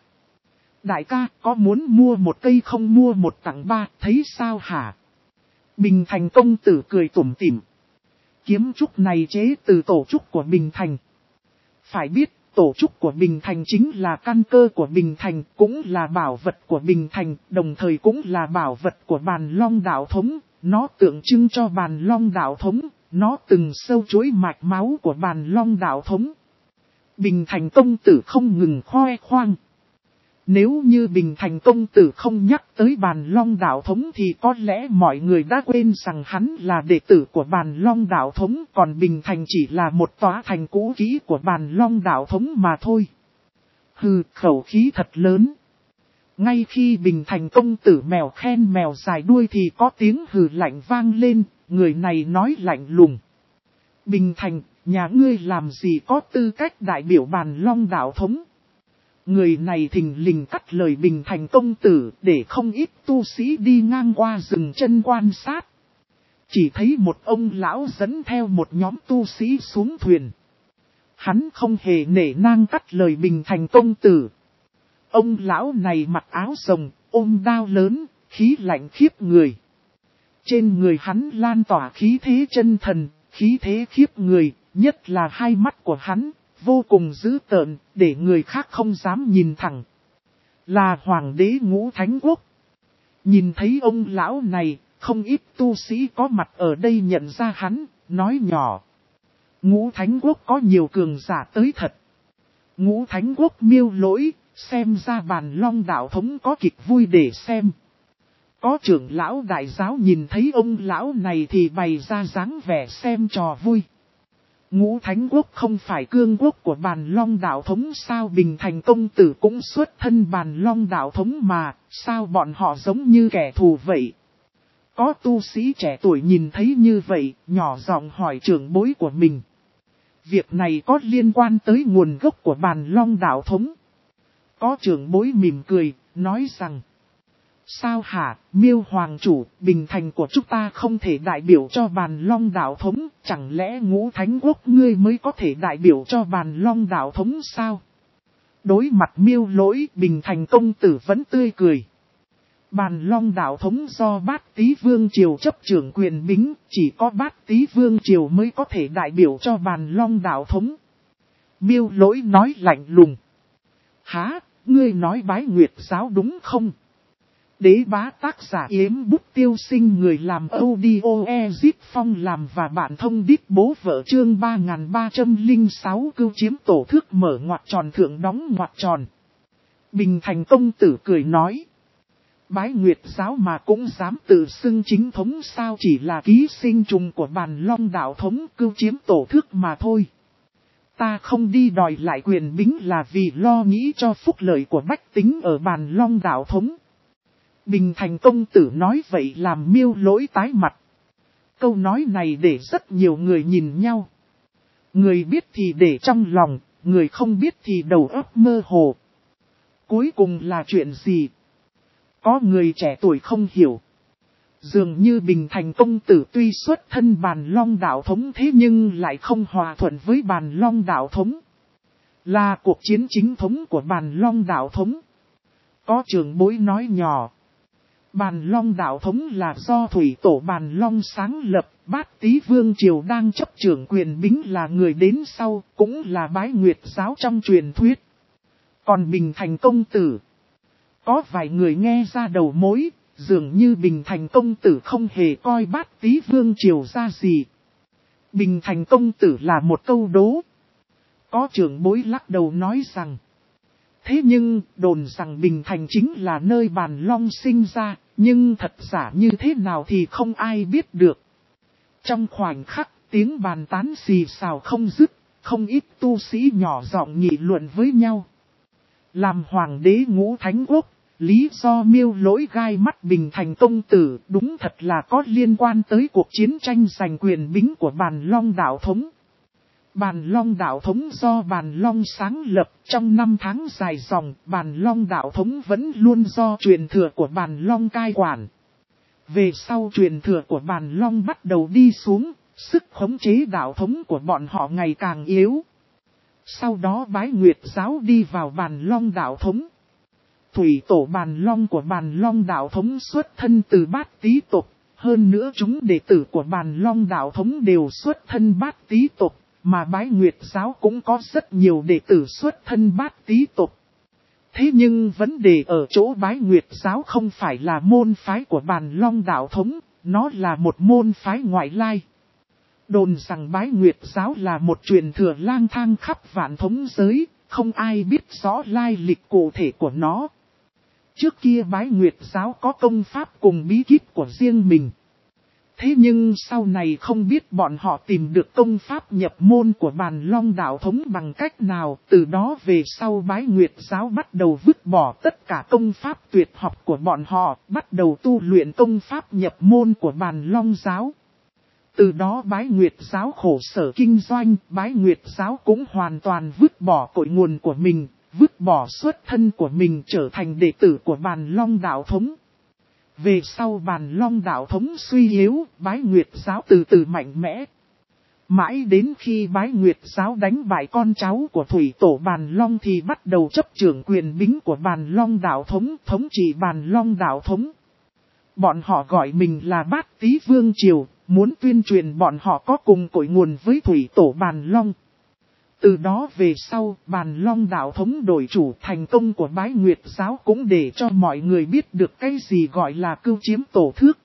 Đại ca, có muốn mua một cây không mua một tặng 3, thấy sao hả? Bình Thành công tử cười tủm tỉm. Kiếm trúc này chế từ tổ trúc của Bình Thành. Phải biết, tổ trúc của Bình Thành chính là căn cơ của Bình Thành, cũng là bảo vật của Bình Thành, đồng thời cũng là bảo vật của Bàn Long đạo thống. Nó tượng trưng cho Bàn Long đạo thống, nó từng sâu chuỗi mạch máu của Bàn Long đạo thống. Bình Thành công tử không ngừng khoe khoang. Nếu như Bình Thành công tử không nhắc tới Bàn Long đạo thống thì có lẽ mọi người đã quên rằng hắn là đệ tử của Bàn Long đạo thống, còn Bình Thành chỉ là một tòa thành cũ kỹ của Bàn Long đạo thống mà thôi. Hừ, khẩu khí thật lớn. Ngay khi Bình Thành công tử mèo khen mèo dài đuôi thì có tiếng hừ lạnh vang lên, người này nói lạnh lùng. Bình Thành, nhà ngươi làm gì có tư cách đại biểu Bàn Long đạo thống? Người này thình lình cắt lời Bình Thành công tử để không ít tu sĩ đi ngang qua dừng chân quan sát. Chỉ thấy một ông lão dẫn theo một nhóm tu sĩ xuống thuyền. Hắn không hề nể nang cắt lời Bình Thành công tử. Ông lão này mặc áo rồng, ôm đao lớn, khí lạnh khiếp người. Trên người hắn lan tỏa khí thế chân thần, khí thế khiếp người, nhất là 2 mắt của hắn. Vô cùng dữ tợn, để người khác không dám nhìn thẳng. Là Hoàng đế Ngũ Thánh Quốc. Nhìn thấy ông lão này, không ít tu sĩ có mặt ở đây nhận ra hắn, nói nhỏ. Ngũ Thánh Quốc có nhiều cường giả tới thật. Ngũ Thánh Quốc Miêu Lỗi, xem ra Bàn Long đạo thống có kịch vui để xem. Có trưởng lão đại giáo nhìn thấy ông lão này thì bày ra dáng vẻ xem trò vui. Ngũ Thánh Quốc không phải cương quốc của Bàn Long đạo thống sao? Bình Thành công tử cũng xuất thân Bàn Long đạo thống mà, sao bọn họ giống như kẻ thù vậy? Có tu sĩ trẻ tuổi nhìn thấy như vậy, nhỏ giọng hỏi trưởng bối của mình. Việc này có liên quan tới nguồn gốc của Bàn Long đạo thống. Có trưởng bối mỉm cười, nói rằng. Sao hả, Miêu Hoàng chủ, Bình Thành của chúng ta không thể đại biểu cho Bàn Long đạo thống, chẳng lẽ Ngũ Thánh Quốc ngươi mới có thể đại biểu cho Bàn Long đạo thống sao? Đối mặt Miêu Lỗi, Bình Thành công tử vẫn tươi cười. Bàn Long đạo thống do Bát Tý Vương Triều chấp trưởng quyền bính, chỉ có Bát Tý Vương Triều mới có thể đại biểu cho Bàn Long đạo thống. Miêu Lỗi nói lạnh lùng. Hả, ngươi nói Bái Nguyệt giáo đúng không? Đế bá tác giả Yếm Bút Tiêu Sinh, người làm audio Ezip Phong làm và bạn thông đít bố vợ chương 3306 cưu chiếm tổ thước mở ngoặc tròn thượng đóng ngoặc tròn. Bình Thành công tử cười nói. Bái Nguyệt giáo mà cũng dám tự xưng chính thống sao? Chỉ là ký sinh trùng của Bàn Long đạo thống, cưu chiếm tổ thước mà thôi. Ta không đi đòi lại quyền bính là vì lo nghĩ cho phúc lợi của bách tính ở Bàn Long đạo thống. Bình Thành công tử nói vậy làm Miêu Lỗi tái mặt. Câu nói này để rất nhiều người nhìn nhau. Người biết thì để trong lòng, người không biết thì đầu óc mơ hồ. Cuối cùng là chuyện gì? Có người trẻ tuổi không hiểu. Dường như Bình Thành công tử tuy xuất thân Bàn Long đạo thống thế nhưng lại không hòa thuận với Bàn Long đạo thống. Là cuộc chiến chính thống của Bàn Long đạo thống. Có trưởng bối nói nhỏ. Bàn Long đạo thống là do thủy tổ Bàn Long sáng lập, Bát Tý Vương Triều đang chấp trưởng quyền bính là người đến sau, cũng là bái nguyệt giáo trong truyền thuyết. Còn Bình Thành công tử, có vài người nghe ra đầu mối, dường như Bình Thành công tử không hề coi Bát Tý Vương Triều ra gì. Bình Thành công tử là một câu đố. Có trưởng bối lắc đầu nói rằng, thế nhưng đồn rằng Bình Thành chính là nơi Bàn Long sinh ra, nhưng thật giả như thế nào thì không ai biết được. Trong khoảnh khắc tiếng bàn tán xì xào không dứt, không ít tu sĩ nhỏ giọng nghị luận với nhau. Làm hoàng đế ngũ thánh quốc, lý do Miêu Lỗi gai mắt Bình Thành công tử đúng thật là có liên quan tới cuộc chiến tranh giành quyền bính của Bàn Long đạo thống. Bàn Long đạo thống do Bàn Long sáng lập trong năm tháng dài dòng, Bàn Long đạo thống vẫn luôn do truyền thừa của Bàn Long cai quản. Về sau truyền thừa của Bàn Long bắt đầu đi xuống, sức khống chế đạo thống của bọn họ ngày càng yếu. Sau đó bái nguyệt giáo đi vào Bàn Long đạo thống. Thủy tổ Bàn Long của Bàn Long đạo thống xuất thân từ Bát Tý tộc, hơn nữa chúng đệ tử của Bàn Long đạo thống đều xuất thân Bát Tý tộc. Mà bái nguyệt giáo cũng có rất nhiều đệ tử xuất thân Bát Tý tộc. Thế nhưng vấn đề ở chỗ bái nguyệt giáo không phải là môn phái của Bàn Long đạo thống, nó là một môn phái ngoại lai. Đồn rằng bái nguyệt giáo là một truyền thừa lang thang khắp vạn thống giới, không ai biết rõ lai lịch cụ thể của nó. Trước kia bái nguyệt giáo có công pháp cùng bí kíp của riêng mình. Thế nhưng sau này không biết bọn họ tìm được công pháp nhập môn của Bàn Long đạo thống bằng cách nào, từ đó về sau bái nguyệt giáo bắt đầu vứt bỏ tất cả công pháp tuyệt học của bọn họ, bắt đầu tu luyện công pháp nhập môn của Bàn Long giáo. Từ đó bái nguyệt giáo khổ sở kinh doanh, bái nguyệt giáo cũng hoàn toàn vứt bỏ cội nguồn của mình, vứt bỏ xuất thân của mình trở thành đệ tử của Bàn Long đạo thống. Về sau Bàn Long đạo thống suy yếu, bái nguyệt giáo từ từ mạnh mẽ. Mãi đến khi bái nguyệt giáo đánh bại con cháu của thủy tổ Bàn Long thì bắt đầu chấp trưởng quyền bính của Bàn Long đạo thống, thống trị Bàn Long đạo thống. Bọn họ gọi mình là Bát Tý Vương Triều, muốn tuyên truyền bọn họ có cùng cội nguồn với thủy tổ Bàn Long. Từ đó về sau, Bàn Long đạo thống đổi chủ, thành công của bái nguyệt giáo cũng để cho mọi người biết được cái gì gọi là cưu chiếm tổ thước.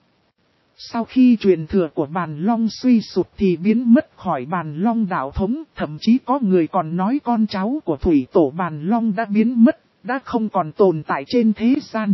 Sau khi truyền thừa của Bàn Long suy sụp thì biến mất khỏi Bàn Long đạo thống, thậm chí có người còn nói con cháu của thủy tổ Bàn Long đã biến mất, đã không còn tồn tại trên thế gian.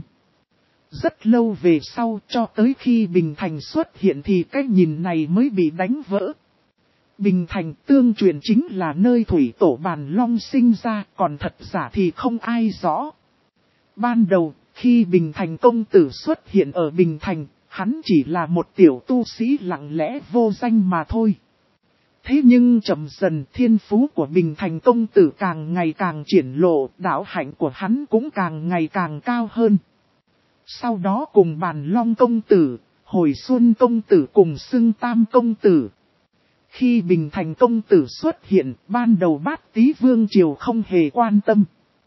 Rất lâu về sau, cho tới khi Bình Thành xuất hiện thì cái nhìn này mới bị đánh vỡ. Bình Thành tương truyền chính là nơi thủy tổ Bàn Long sinh ra, còn thật giả thì không ai rõ. Ban đầu, khi Bình Thành công tử xuất hiện ở Bình Thành, hắn chỉ là một tiểu tu sĩ lặng lẽ vô danh mà thôi. Thế nhưng chậm dần thiên phú của Bình Thành công tử càng ngày càng triển lộ, đạo hạnh của hắn cũng càng ngày càng cao hơn. Sau đó cùng Bàn Long công tử, Hồi Xuân công tử cùng xưng Tam công tử. Khi Bình Thành công tử xuất hiện, ban đầu Bát Tý Vương Triều không hề quan tâm.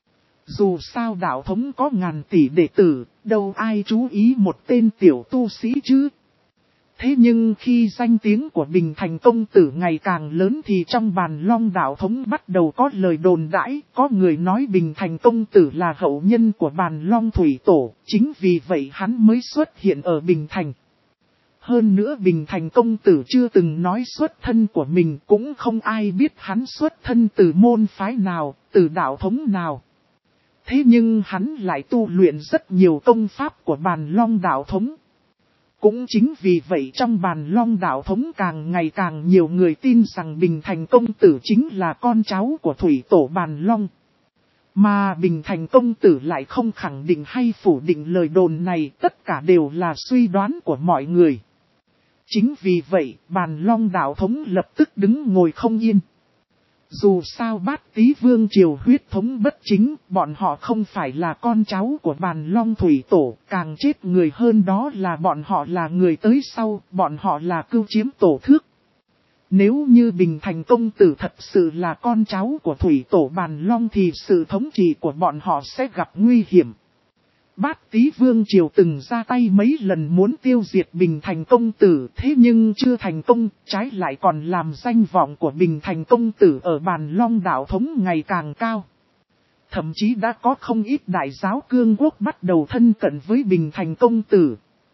Dù sao đạo thống có ngàn tỷ đệ tử, đâu ai chú ý một tên tiểu tu sĩ chứ. Thế nhưng khi danh tiếng của Bình Thành công tử ngày càng lớn thì trong Bàn Long đạo thống bắt đầu có lời đồn đãi, có người nói Bình Thành công tử là hậu nhân của Bàn Long thủy tổ, chính vì vậy hắn mới xuất hiện ở Bình Thành. Hơn nữa Bình Thành công tử chưa từng nói xuất thân của mình, cũng không ai biết hắn xuất thân từ môn phái nào, từ đạo thống nào. Thế nhưng hắn lại tu luyện rất nhiều công pháp của Bàn Long đạo thống. Cũng chính vì vậy trong Bàn Long đạo thống càng ngày càng nhiều người tin rằng Bình Thành công tử chính là con cháu của thủy tổ Bàn Long. Mà Bình Thành công tử lại không khẳng định hay phủ định lời đồn này, tất cả đều là suy đoán của mọi người. Chính vì vậy, Bàn Long đạo thống lập tức đứng ngồi không yên. Dù sao Bát Tý Vương triều huyết thống bất chính, bọn họ không phải là con cháu của Bàn Long thủy tổ, càng chết người hơn đó là bọn họ là người tới sau, bọn họ là cưu chiếm tổ thước. Nếu như Bình Thành công tử thật sự là con cháu của thủy tổ Bàn Long thì sự thống trị của bọn họ sẽ gặp nguy hiểm. Bát Tý Vương triều từng ra tay mấy lần muốn tiêu diệt Bình Thành công tử, thế nhưng chưa thành công, trái lại còn làm danh vọng của Bình Thành công tử ở Bàn Long đạo thống ngày càng cao. Thậm chí đã có không ít đại giáo cương quốc bắt đầu thân cận với Bình Thành công tử.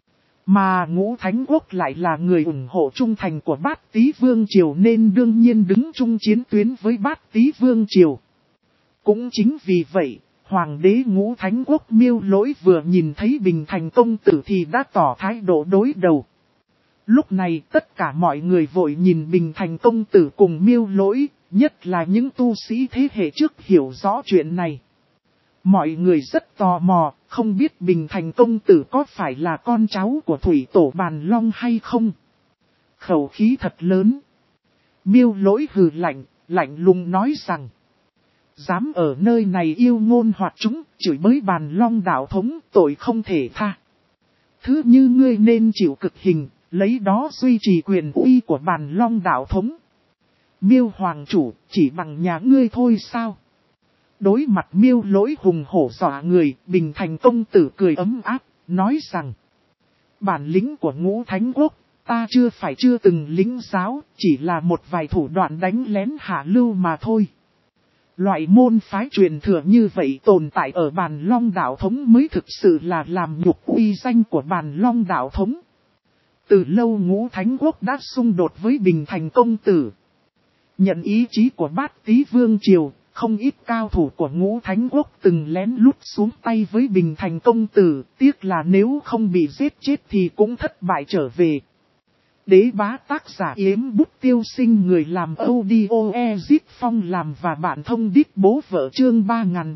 Mà Ngũ Thánh Quốc lại là người ủng hộ trung thành của Bát Tý Vương triều nên đương nhiên đứng chung chiến tuyến với Bát Tý Vương triều. Cũng chính vì vậy, Hoàng đế Ngũ Thánh Quốc Miêu Lỗi vừa nhìn thấy Bình Thành công tử thì đã tỏ thái độ đối đầu. Lúc này tất cả mọi người vội nhìn Bình Thành công tử cùng Miêu Lỗi, nhất là những tu sĩ thế hệ trước hiểu rõ chuyện này. Mọi người rất tò mò, không biết Bình Thành công tử có phải là con cháu của thủy tổ Bàn Long hay không. Khẩu khí thật lớn. Miêu Lỗi hừ lạnh lùng nói rằng. Dám ở nơi này yêu ngôn hoặc chúng, chửi bới Bàn Long đạo thống, tội không thể tha. Thứ như ngươi nên chịu cực hình, lấy đó duy trì quyền uy của Bàn Long đạo thống. Miêu hoàng chủ, chỉ bằng nhà ngươi thôi sao? Đối mặt Miêu Lỗi hùng hổ dọa người, Bình Thành công tử cười ấm áp, nói rằng. Bản lĩnh của Ngũ Thánh Quốc, ta chưa từng lĩnh giáo, chỉ là một vài thủ đoạn đánh lén hạ lưu mà thôi. Loại môn phái truyền thừa như vậy tồn tại ở Bàn Long đạo thống mới thực sự là làm nhục uy danh của Bàn Long đạo thống. Từ lâu Ngũ Thánh Quốc đã xung đột với Bình Thành công tử. Nhận ý chí của Bát Tý Vương triều, không ít cao thủ của Ngũ Thánh Quốc từng lén lút xuống tay với Bình Thành công tử, tiếc là nếu không bị giết chết thì cũng thất bại trở về. Đế bá tác giả Yếm Bút Tiêu Sinh người làm audio Ezit Phong làm và bạn thông đít bố vợ chương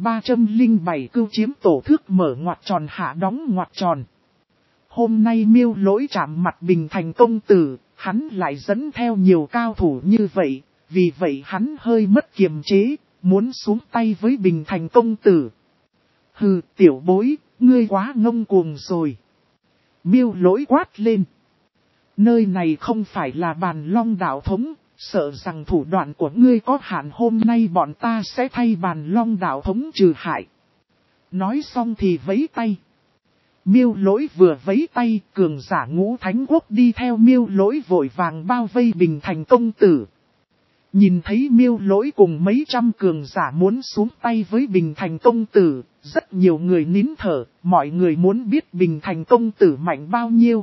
3307 cưu chiếm tổ thước mở ngoặc tròn hạ đóng ngoặc tròn. Hôm nay Miêu Lỗi chạm mặt Bình Thành công tử, hắn lại dẫn theo nhiều cao thủ như vậy, vì vậy hắn hơi mất kiềm chế, muốn xuống tay với Bình Thành công tử. Hừ, tiểu bối, ngươi quá ngông cuồng rồi. Miêu Lỗi quát lên. Nơi này không phải là Bàn Long đạo thống, sợ rằng thủ đoạn của ngươi có hạn, hôm nay bọn ta sẽ thay Bàn Long đạo thống trừ hại. Nói xong thì vẫy tay. Miêu Lỗi vừa vẫy tay, cường giả Ngũ Thánh Quốc đi theo Miêu Lỗi vội vàng bao vây Bình Thành công tử. Nhìn thấy Miêu Lỗi cùng mấy trăm cường giả muốn xuống tay với Bình Thành công tử, rất nhiều người nín thở, mọi người muốn biết Bình Thành công tử mạnh bao nhiêu.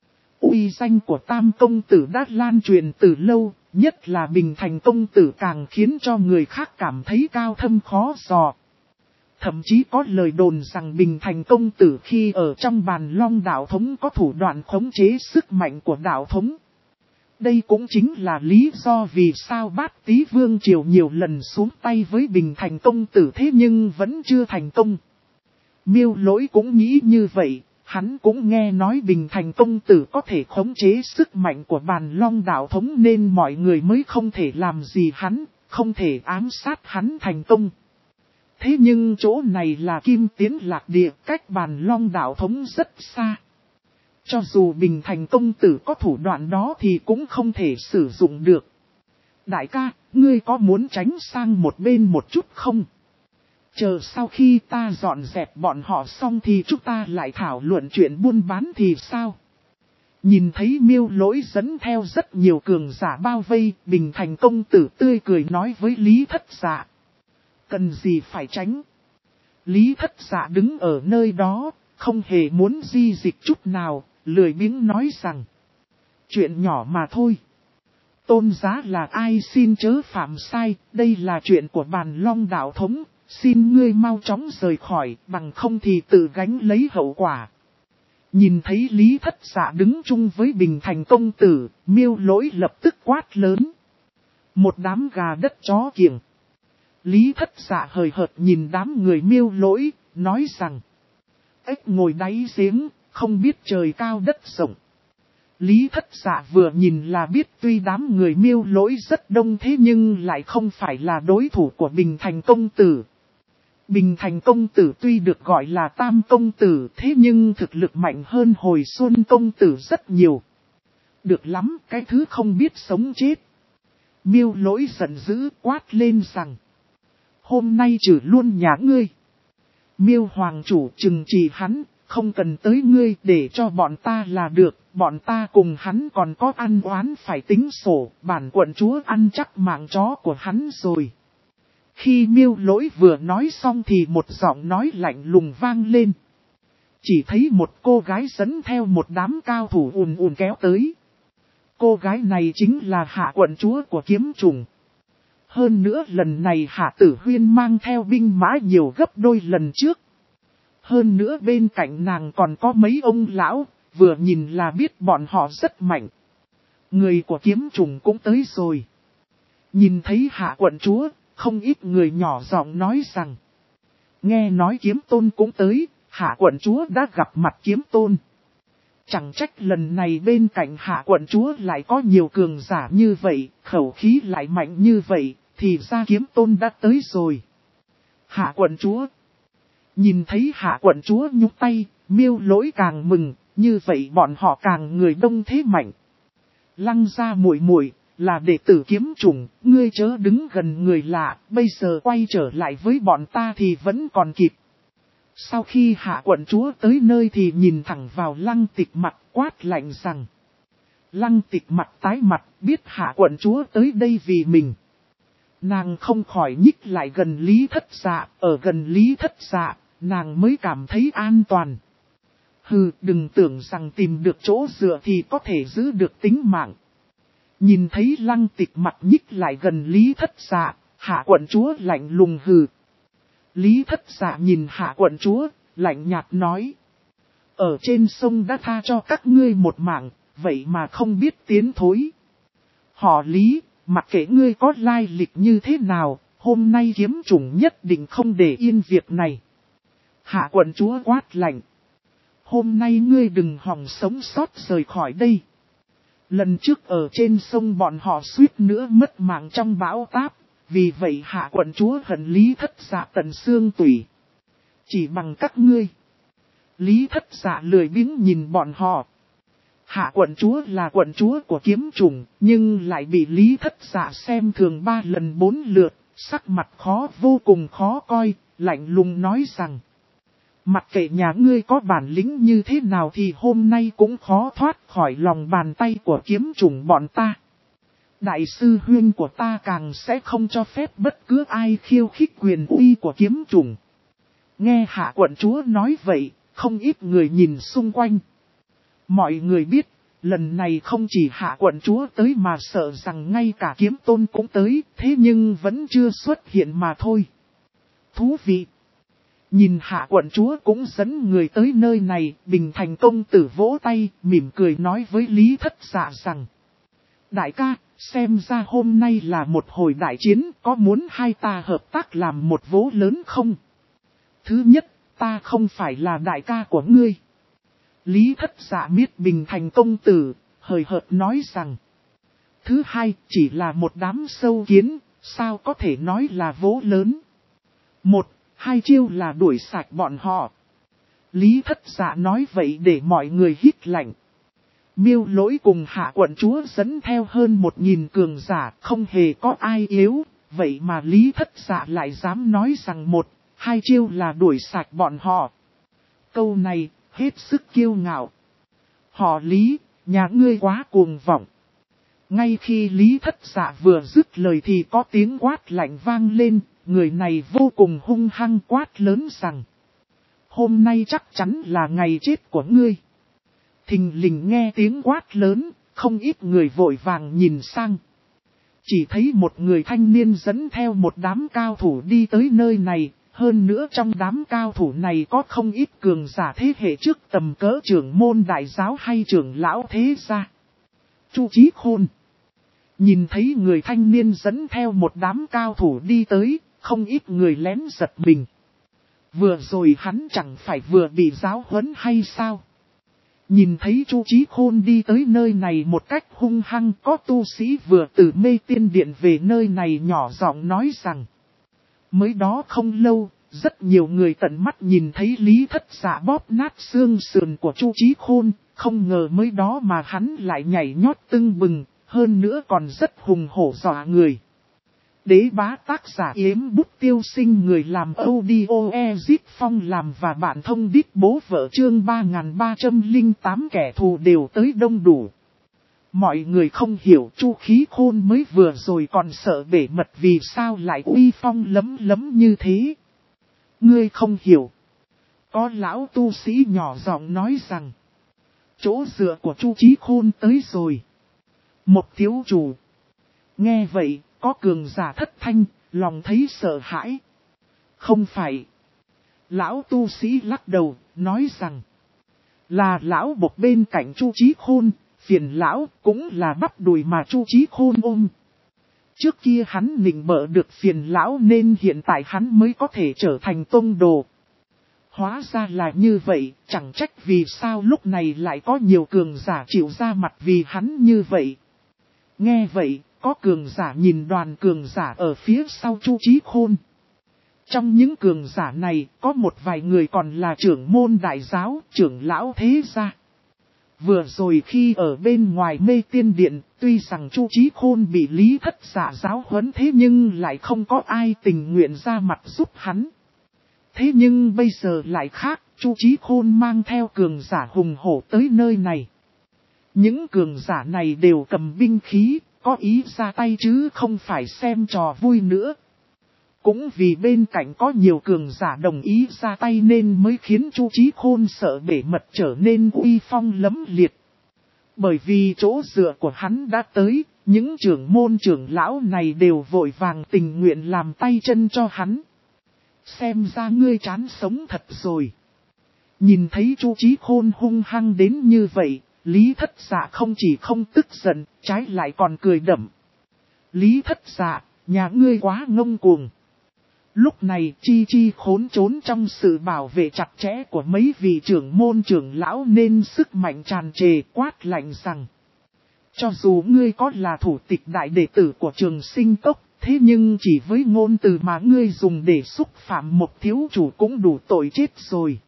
Uy danh của Tam công tử đã lan truyền từ lâu, nhất là Bình Thành công tử càng khiến cho người khác cảm thấy cao thâm khó dò. Thậm chí có lời đồn rằng Bình Thành công tử khi ở trong Bàn Long đạo thống có thủ đoạn khống chế sức mạnh của đạo thống. Đây cũng chính là lý do vì sao Bát Tý Vương triều nhiều lần xuống tay với Bình Thành công tử thế nhưng vẫn chưa thành công. Miêu Lỗi cũng nghĩ như vậy, hắn cũng nghe nói Bình Thành công tử có thể khống chế sức mạnh của Bàn Long đạo thống nên mọi người mới không thể làm gì hắn, không thể ám sát hắn thành công. Thế nhưng chỗ này là Kim Tiến Lạc Địa, cách Bàn Long đạo thống rất xa. Cho dù Bình Thành công tử có thủ đoạn đó thì cũng không thể sử dụng được. Đại ca, ngươi có muốn tránh sang một bên một chút không? Chờ sau khi ta dọn dẹp bọn họ xong thì chúng ta lại thảo luận chuyện buôn bán thì sao? Nhìn thấy Miêu Lỗi dẫn theo rất nhiều cường giả bao vây, Bình Thành công tử tươi cười nói với Lý Thất Dạ. Cần gì phải tránh? Lý Thất Dạ đứng ở nơi đó, không hề muốn di dịch chút nào, lười biếng nói rằng. Chuyện nhỏ mà thôi. Tôn giá là ai xin chớ phạm sai, đây là chuyện của Bàn Long đạo thống, xin ngươi mau chóng rời khỏi, bằng không thì tự gánh lấy hậu quả. Nhìn thấy Lý Thất Dạ đứng chung với Bình Thành công tử, Miêu Lỗi lập tức quát lớn. Một đám gà đất chó kiểng. Lý Thất Dạ hời hợt nhìn đám người Miêu Lỗi, nói rằng. Ếch ngồi đáy giếng, không biết trời cao đất rộng. Lý Thất Dạ vừa nhìn là biết tuy đám người Miêu Lỗi rất đông thế nhưng lại không phải là đối thủ của Bình Thành công tử. Bình Thành công tử tuy được gọi là Tam công tử thế nhưng thực lực mạnh hơn Hồi Xuân công tử rất nhiều. Được lắm, cái thứ không biết sống chết. Miêu Lỗi giận dữ quát lên rằng. Hôm nay trừ luôn nhà ngươi. Miêu Hoàng chủ trừng trị hắn, không cần tới ngươi để cho bọn ta là được. Bọn ta cùng hắn còn có ăn oán phải tính sổ, bản quận chúa ăn chắc mạng chó của hắn rồi. Khi Miêu Lỗi vừa nói xong thì một giọng nói lạnh lùng vang lên. Chỉ thấy một cô gái dẫn theo một đám cao thủ ùn ùn kéo tới. Cô gái này chính là Hạ quận chúa của Kiếm Trùng. Hơn nữa lần này Hạ Tử Huyên mang theo binh mã nhiều gấp đôi lần trước. Hơn nữa bên cạnh nàng còn có mấy ông lão, vừa nhìn là biết bọn họ rất mạnh. Người của Kiếm Trùng cũng tới rồi. Nhìn thấy Hạ quận chúa, không ít người nhỏ giọng nói rằng. Nghe nói Kiếm Tôn cũng tới, Hạ quận chúa đã gặp mặt Kiếm Tôn. Chẳng trách lần này bên cạnh Hạ quận chúa lại có nhiều cường giả như vậy, khẩu khí lại mạnh như vậy, thì ra Kiếm Tôn đã tới rồi. Hạ quận chúa. Nhìn thấy Hạ quận chúa nhúc tay, Miêu Lỗi càng mừng, như vậy bọn họ càng người đông thế mạnh. Lăng ra muội muội là đệ tử Kiếm Trùng, ngươi chớ đứng gần người lạ, bây giờ quay trở lại với bọn ta thì vẫn còn kịp. Sau khi Hạ quận chúa tới nơi thì nhìn thẳng vào Lăng Tịch mặt quát lạnh rằng. Lăng Tịch mặt tái mặt biết Hạ quận chúa tới đây vì mình. Nàng không khỏi nhích lại gần Lý Thất Dạ, ở gần Lý Thất Dạ, nàng mới cảm thấy an toàn. Hừ, đừng tưởng rằng tìm được chỗ dựa thì có thể giữ được tính mạng. Nhìn thấy Lăng Tịch mặt nhích lại gần Lý Thất Dạ, Hạ quận chúa lạnh lùng hừ. Lý Thất Dạ nhìn Hạ quận chúa, lạnh nhạt nói. Ở trên sông đã tha cho các ngươi một mạng, vậy mà không biết tiến thối. Họ Lý, mặc kệ ngươi có lai lịch như thế nào, hôm nay Kiếm Trùng nhất định không để yên việc này. Hạ quận chúa quát lạnh. Hôm nay ngươi đừng hòng sống sót rời khỏi đây. Lần trước ở trên sông bọn họ suýt nữa mất mạng trong bão táp, vì vậy Hạ quận chúa hận Lý Thất Dạ tận xương tủy. Chỉ bằng các ngươi. Lý Thất Dạ lười biếng nhìn bọn họ. Hạ quận chúa là quận chúa của Kiếm Trùng, nhưng lại bị Lý Thất Dạ xem thường 3 lần 4 lượt, sắc mặt vô cùng khó coi, lạnh lùng nói rằng. Mặc kệ nhà ngươi có bản lĩnh như thế nào thì hôm nay cũng khó thoát khỏi lòng bàn tay của Kiếm Trùng bọn ta. Đại sư huynh của ta càng sẽ không cho phép bất cứ ai khiêu khích quyền uy của Kiếm Trùng. Nghe Hạ quận chúa nói vậy, không ít người nhìn xung quanh. Mọi người biết, lần này không chỉ Hạ quận chúa tới mà sợ rằng ngay cả Kiếm Tôn cũng tới, thế nhưng vẫn chưa xuất hiện mà thôi. Thú vị! Nhìn Hạ quận chúa cũng dẫn người tới nơi này, Bình Thành công tử vỗ tay, mỉm cười nói với Lý Thất Dạ rằng. Đại ca, xem ra hôm nay là một hồi đại chiến, có muốn hai ta hợp tác làm một vố lớn không? Thứ nhất, ta không phải là đại ca của ngươi. Lý Thất Dạ biết Bình Thành công tử, hời hợt nói rằng. Thứ hai, chỉ là một đám sâu kiến, sao có thể nói là vố lớn? 1-2 chiêu là đuổi sạch bọn họ. Lý Thất Dạ nói vậy để mọi người hít lạnh. Miêu Lỗi cùng Hạ quận chúa dẫn theo hơn 1000 cường giả, không hề có ai yếu, vậy mà Lý Thất Dạ lại dám nói rằng 1-2 chiêu là đuổi sạch bọn họ. Câu này, hết sức kiêu ngạo. Họ Lý, nhà ngươi quá cuồng vọng. Ngay khi Lý Thất Dạ vừa dứt lời thì có tiếng quát lạnh vang lên, người này vô cùng hung hăng quát lớn rằng. Hôm nay chắc chắn là ngày chết của ngươi. Thình lình nghe tiếng quát lớn, không ít người vội vàng nhìn sang. Chỉ thấy một người thanh niên dẫn theo một đám cao thủ đi tới nơi này, Hơn nữa trong đám cao thủ này có không ít cường giả thế hệ trước tầm cỡ trưởng môn đại giáo hay trưởng lão thế gia. Chu Chí Khôn nhìn thấy người thanh niên dẫn theo một đám cao thủ đi tới, không ít người lén giật mình. Vừa rồi hắn chẳng phải vừa bị giáo huấn hay sao? Nhìn thấy Chu Chí Khôn đi tới nơi này một cách hung hăng, có tu sĩ vừa từ Mê Tiên Điện về nơi này nhỏ giọng nói rằng. Mới đó không lâu, rất nhiều người tận mắt nhìn thấy Lý Thất Dạ bóp nát xương sườn của Chu Chí Khôn, không ngờ mới đó mà hắn lại nhảy nhót tưng bừng, hơn nữa còn rất hùng hổ dọa người. Đế bá tác giả Yếm Bút Tiêu Sinh, người làm audio Ezip Phong làm và bạn thông đít bố vợ chương 3308 kẻ thù đều tới đông đủ. Mọi người không hiểu Chu Khí Khôn mới vừa rồi còn sợ bể mật vì sao lại uy phong lấm lấm như thế. Ngươi không hiểu. Có lão tu sĩ nhỏ giọng nói rằng. Chỗ dựa của Chu Chí Khôn tới rồi. Một thiếu chủ. Nghe vậy, có cường giả thất thanh, lòng thấy sợ hãi. Không phải. Lão tu sĩ lắc đầu, nói rằng. Là lão bộc bên cạnh Chu Chí Khôn. Phiền lão cũng là bắp đùi mà Chu Chí Khôn ôm. Trước kia hắn nịnh bợ được phiền lão nên hiện tại hắn mới có thể trở thành tông đồ. Hóa ra là như vậy, chẳng trách vì sao lúc này lại có nhiều cường giả chịu ra mặt vì hắn như vậy. Nghe vậy, có cường giả nhìn đoàn cường giả ở phía sau Chu Chí Khôn. Trong những cường giả này, có một vài người còn là trưởng môn đại giáo, trưởng lão thế gia. Vừa rồi khi ở bên ngoài Mê Tiên Điện, tuy rằng Chu Chí Khôn bị Lý Thất Dạ giáo huấn thế nhưng lại không có ai tình nguyện ra mặt giúp hắn. Thế nhưng bây giờ lại khác, Chu Chí Khôn mang theo cường giả hùng hổ tới nơi này. Những cường giả này đều cầm binh khí, có ý ra tay chứ không phải xem trò vui nữa. Cũng vì bên cạnh có nhiều cường giả đồng ý ra tay nên mới khiến Chu Chí Khôn sợ bể mật trở nên uy phong lấm liệt. Bởi vì chỗ dựa của hắn đã tới, những trưởng môn trưởng lão này đều vội vàng tình nguyện làm tay chân cho hắn. Xem ra ngươi chán sống thật rồi. Nhìn thấy Chu Chí Khôn hung hăng đến như vậy, Lý Thất Dạ không chỉ không tức giận, trái lại còn cười đẫm. Lý Thất Dạ, nhà ngươi quá ngông cuồng. Lúc này Chi Chi khốn trốn trong sự bảo vệ chặt chẽ của mấy vị trưởng môn trưởng lão nên sức mạnh tràn trề, quát lạnh rằng. Cho dù ngươi có là thủ tịch đại đệ tử của Trường Sinh Cốc, thế nhưng chỉ với ngôn từ mà ngươi dùng để xúc phạm một thiếu chủ cũng đủ tội chết rồi.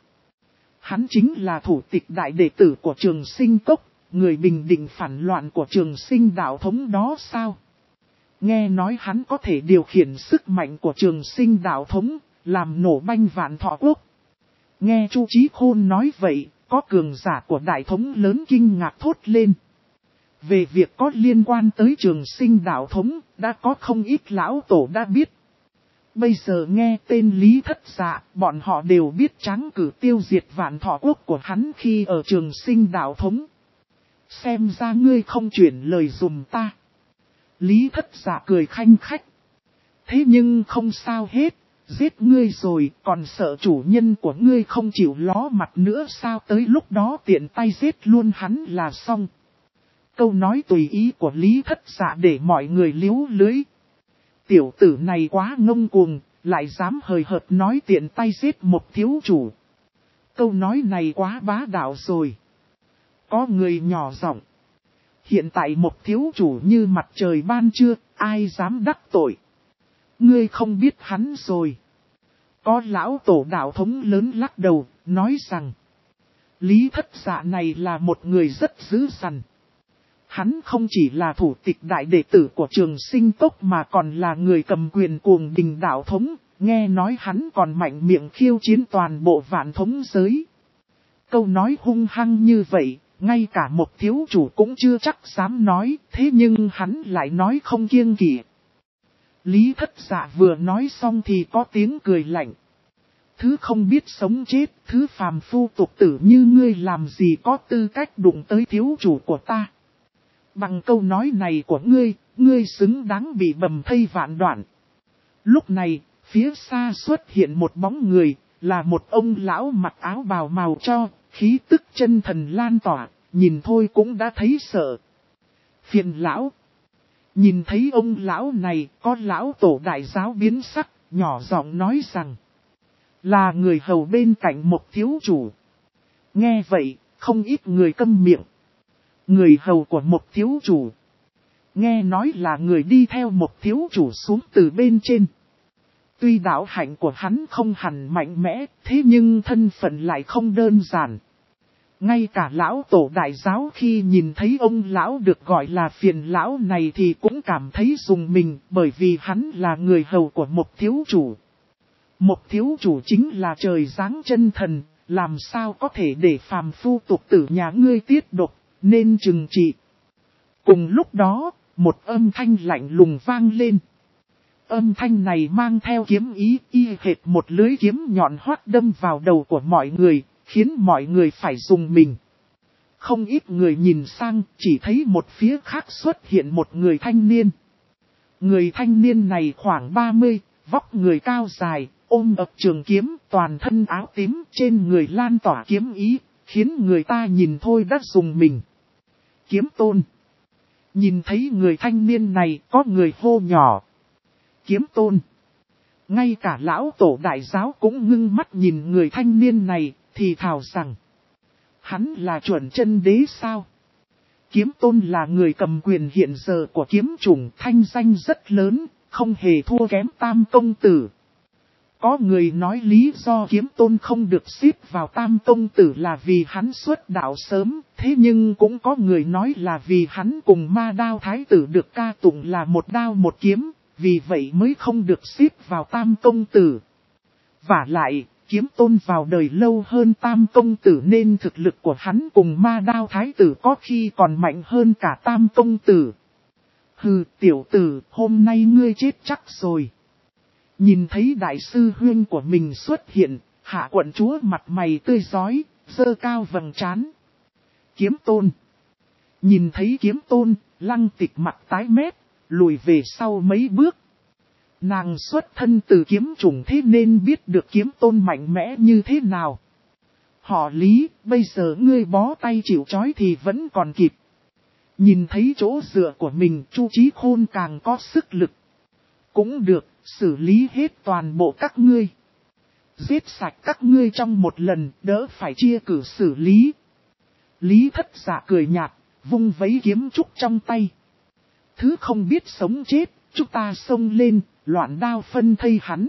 Hắn chính là thủ tịch đại đệ tử của Trường Sinh Cốc, người bình định phản loạn của Trường Sinh đạo thống đó sao? Nghe nói hắn có thể điều khiển sức mạnh của Trường Sinh đạo thống, làm nổ banh Vạn Thọ Quốc. Nghe Chu Chí Khôn nói vậy, có cường giả của đại thống lớn kinh ngạc thốt lên. Về việc có liên quan tới Trường Sinh đạo thống, đã có không ít lão tổ đã biết. Bây giờ nghe tên Lý Thất Dạ, bọn họ đều biết trắng cử tiêu diệt Vạn Thọ Quốc của hắn khi ở Trường Sinh đạo thống. Xem ra ngươi không chuyển lời dùm ta. Lý Thất Dạ cười khanh khách. Thế nhưng không sao hết, giết ngươi rồi, còn sợ chủ nhân của ngươi không chịu ló mặt nữa sao, tới lúc đó tiện tay giết luôn hắn là xong. Câu nói tùy ý của Lý Thất Dạ để mọi người liếu lưới. Tiểu tử này quá ngông cuồng, lại dám hời hợt nói tiện tay giết một thiếu chủ. Câu nói này quá bá đạo rồi. Có người nhỏ giọng. Hiện tại một thiếu chủ như mặt trời ban trưa, ai dám đắc tội. Ngươi không biết hắn rồi. Có lão tổ đạo thống lớn lắc đầu, nói rằng. Lý Thất Dạ này là một người rất dữ dằn. Hắn không chỉ là thủ tịch đại đệ tử của Trường Sinh Cốc mà còn là người cầm quyền cuồng đình đạo thống, nghe nói hắn còn mạnh miệng khiêu chiến toàn bộ vạn thống giới. Câu nói hung hăng như vậy, ngay cả một thiếu chủ cũng chưa chắc dám nói, thế nhưng hắn lại nói không kiêng kỵ. Lý Thất Dạ vừa nói xong thì có tiếng cười lạnh. Thứ không biết sống chết, thứ phàm phu tục tử như ngươi làm gì có tư cách đụng tới thiếu chủ của ta. Bằng câu nói này của ngươi, ngươi xứng đáng bị bầm thây vạn đoạn. Lúc này, Phía xa xuất hiện một bóng người, là một ông lão mặc áo bào màu cho, khí tức chân thần lan tỏa, nhìn thôi cũng đã thấy sợ. Phiền lão. Nhìn thấy ông lão này, có lão tổ đại giáo biến sắc, nhỏ giọng nói rằng là người hầu bên cạnh một thiếu chủ. Nghe vậy, không ít người câm miệng. Người hầu của một thiếu chủ. Nghe nói là người đi theo một thiếu chủ xuống từ bên trên. Tuy đạo hạnh của hắn không hẳn mạnh mẽ, thế nhưng thân phận lại không đơn giản. Ngay cả lão tổ đại giáo khi nhìn thấy ông lão được gọi là phiền lão này thì cũng cảm thấy rùng mình, bởi vì hắn là người hầu của một thiếu chủ. Một thiếu chủ chính là trời giáng chân thần, làm sao có thể để phàm phu tục tử nhà ngươi tiết độc, nên trừng trị. Cùng lúc đó, một âm thanh lạnh lùng vang lên. Âm thanh này mang theo kiếm ý y hệt một lưới kiếm nhọn hoắt đâm vào đầu của mọi người, khiến mọi người phải rùng mình. Không ít người nhìn sang, chỉ thấy một phía khác xuất hiện một người thanh niên. Người thanh niên này khoảng 30, vóc người cao dài, ôm ập trường kiếm, toàn thân áo tím, trên người lan tỏa kiếm ý, khiến người ta nhìn thôi đã rùng mình. Kiếm tôn. Nhìn thấy người thanh niên này, có người hô nhỏ. Kiếm tôn. Ngay cả lão tổ đại giáo cũng ngưng mắt nhìn người thanh niên này, thì thào rằng. Hắn là chuẩn chân đế sao? Kiếm tôn là người cầm quyền hiện giờ của kiếm chủng, thanh danh rất lớn, không hề thua kém Tam công tử. Có người nói lý do kiếm tôn không được xếp vào Tam công tử là vì hắn xuất đạo sớm, thế nhưng cũng có người nói là vì hắn cùng Ma Đao thái tử được ca tụng là một đao một kiếm, vì vậy mới không được xếp vào Tam công tử. Vả lại, kiếm tôn vào đời lâu hơn Tam công tử nên thực lực của hắn cùng Ma Đao thái tử có khi còn mạnh hơn cả Tam công tử. Hừ, tiểu tử, hôm nay ngươi chết chắc rồi. Nhìn thấy đại sư huynh của mình xuất hiện, Hạ quận chúa mặt mày tươi rói, giơ cao vầng trán. Kiếm tôn. Nhìn thấy kiếm tôn, Lăng Tịch mặt tái mét, lùi về sau mấy bước. Nàng xuất thân từ kiếm chủng thế nên biết được kiếm tôn mạnh mẽ như thế nào. Họ Lý, bây giờ ngươi bó tay chịu trói thì vẫn còn kịp. Nhìn thấy chỗ dựa của mình, Chu Chí Khôn càng có sức lực. Cũng được, xử lý hết toàn bộ các ngươi. Giết sạch các ngươi trong một lần, đỡ phải chia cử xử lý. Lý Thất Dạ cười nhạt, vung vấy kiếm trúc trong tay. Thứ không biết sống chết, chúng ta xông lên, loạn đao phân thây hắn.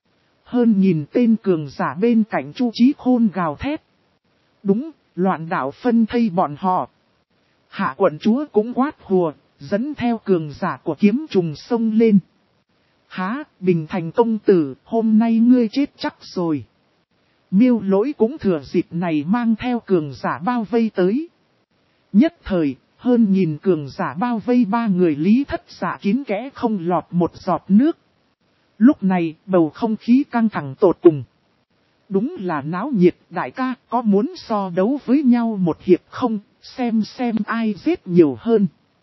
Hơn nhìn tên cường giả bên cạnh Chu Chí Khôn gào thét. Đúng, loạn đạo phân thây bọn họ. Hạ quận chúa cũng quát hùa, dẫn theo cường giả của kiếm trùng xông lên. Há, Bình Thành công tử, hôm nay ngươi chết chắc rồi. Miêu Lỗi cũng thừa dịp này mang theo cường giả bao vây tới. Nhất thời, hơn nhìn cường giả bao vây ba người Lý Thất Dạ kín kẽ không lọt một giọt nước. Lúc này, bầu không khí căng thẳng tột cùng. Đúng là náo nhiệt, đại ca, có muốn so đấu với nhau một hiệp không, xem ai giết nhiều hơn.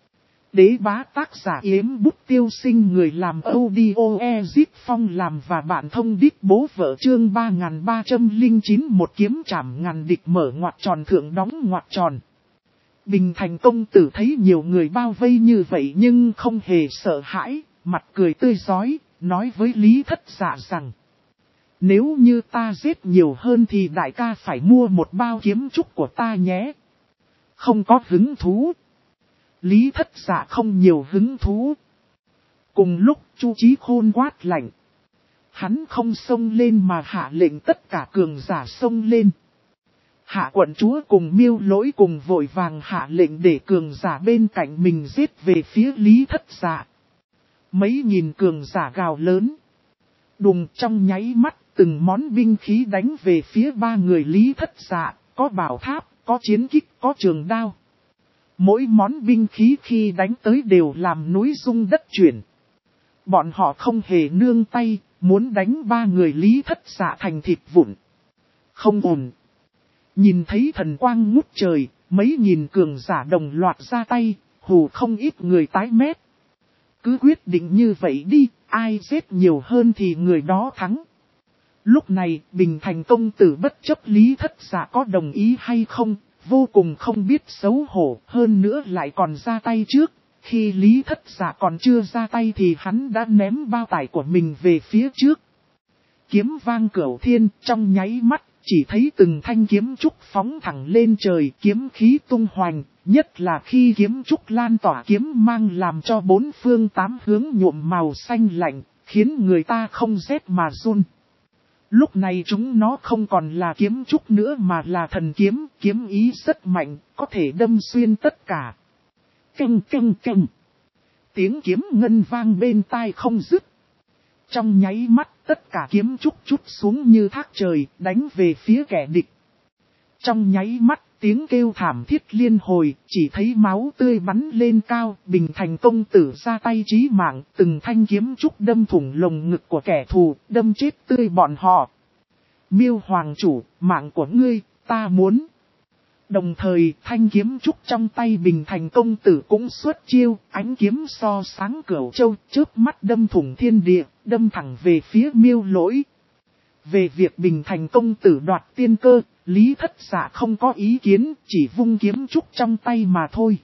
Đế bá tác giả Yếm Bút Tiêu Sinh, người làm audio Ezip Phong làm và bạn thông đít bố vợ chương 3309, một kiếm trảm ngàn địch mở ngoặc tròn thượng đóng ngoặc tròn. Bình Thành công tử thấy nhiều người bao vây như vậy nhưng không hề sợ hãi, mặt cười tươi rói, nói với Lý Thất Dạ rằng. Nếu như ta giết nhiều hơn thì đại ca phải mua một bao kiếm trúc của ta nhé. Không có hứng thú. Lý Thất Dạ không nhiều hứng thú. Cùng lúc Chu Chí Khôn quát lạnh. Hắn không xông lên mà hạ lệnh tất cả cường giả xông lên. Hạ quận chúa cùng Miêu Lỗi cùng vội vàng hạ lệnh để cường giả bên cạnh mình giết về phía Lý Thất Dạ. Mấy nghìn cường giả gào lớn. Đùng trong nháy mắt, từng món binh khí đánh về phía ba người Lý Thất Dạ, có bảo tháp, có chiến kích, có trường đao. Mỗi món binh khí khi đánh tới đều làm núi rung đất chuyển. Bọn họ không hề nương tay, muốn đánh ba người Lý Thất Dạ thành thịt vụn. Không ổn. Nhìn thấy thần quang ngút trời, mấy nghìn cường giả đồng loạt ra tay, hù không ít người tái mét. Cứ quyết định như vậy đi, ai giết nhiều hơn thì người đó thắng. Lúc này, Bình Thành công tử bất chấp Lý Thất Dạ có đồng ý hay không, vô cùng không biết xấu hổ, hơn nữa lại còn ra tay trước. Khi Lý Thất Dạ còn chưa ra tay thì hắn đã ném bao tải của mình về phía trước. Kiếm vang cửu thiên, trong nháy mắt, chỉ thấy từng thanh kiếm trúc phóng thẳng lên trời, kiếm khí tung hoành, nhất là khi kiếm trúc lan tỏa kiếm mang làm cho bốn phương tám hướng nhuộm màu xanh lạnh, khiến người ta không rét mà run. Lúc này chúng nó không còn là kiếm trúc nữa mà là thần kiếm, kiếm ý rất mạnh, có thể đâm xuyên tất cả. Canh canh canh. Tiếng kiếm ngân vang bên tai không dứt. Trong nháy mắt, tất cả kiếm trúc chút xuống như thác trời, đánh về phía kẻ địch. Trong nháy mắt, tiếng kêu thảm thiết liên hồi, chỉ thấy máu tươi bắn lên cao, Bình Thành công tử ra tay chí mạng, từng thanh kiếm trúc đâm thủng lồng ngực của kẻ thù, đâm chết tươi bọn họ. Miêu Hoàng chủ, mạng của ngươi, ta muốn. Đồng thời, thanh kiếm trúc trong tay Bình Thành công tử cũng xuất chiêu, ánh kiếm so sáng cửu châu, chớp mắt đâm thủng thiên địa, đâm thẳng về phía Miêu Lỗi. Về việc Bình Thành công tử đoạt tiên cơ, Lý Thất Dạ không có ý kiến, chỉ vung kiếm trúc trong tay mà thôi.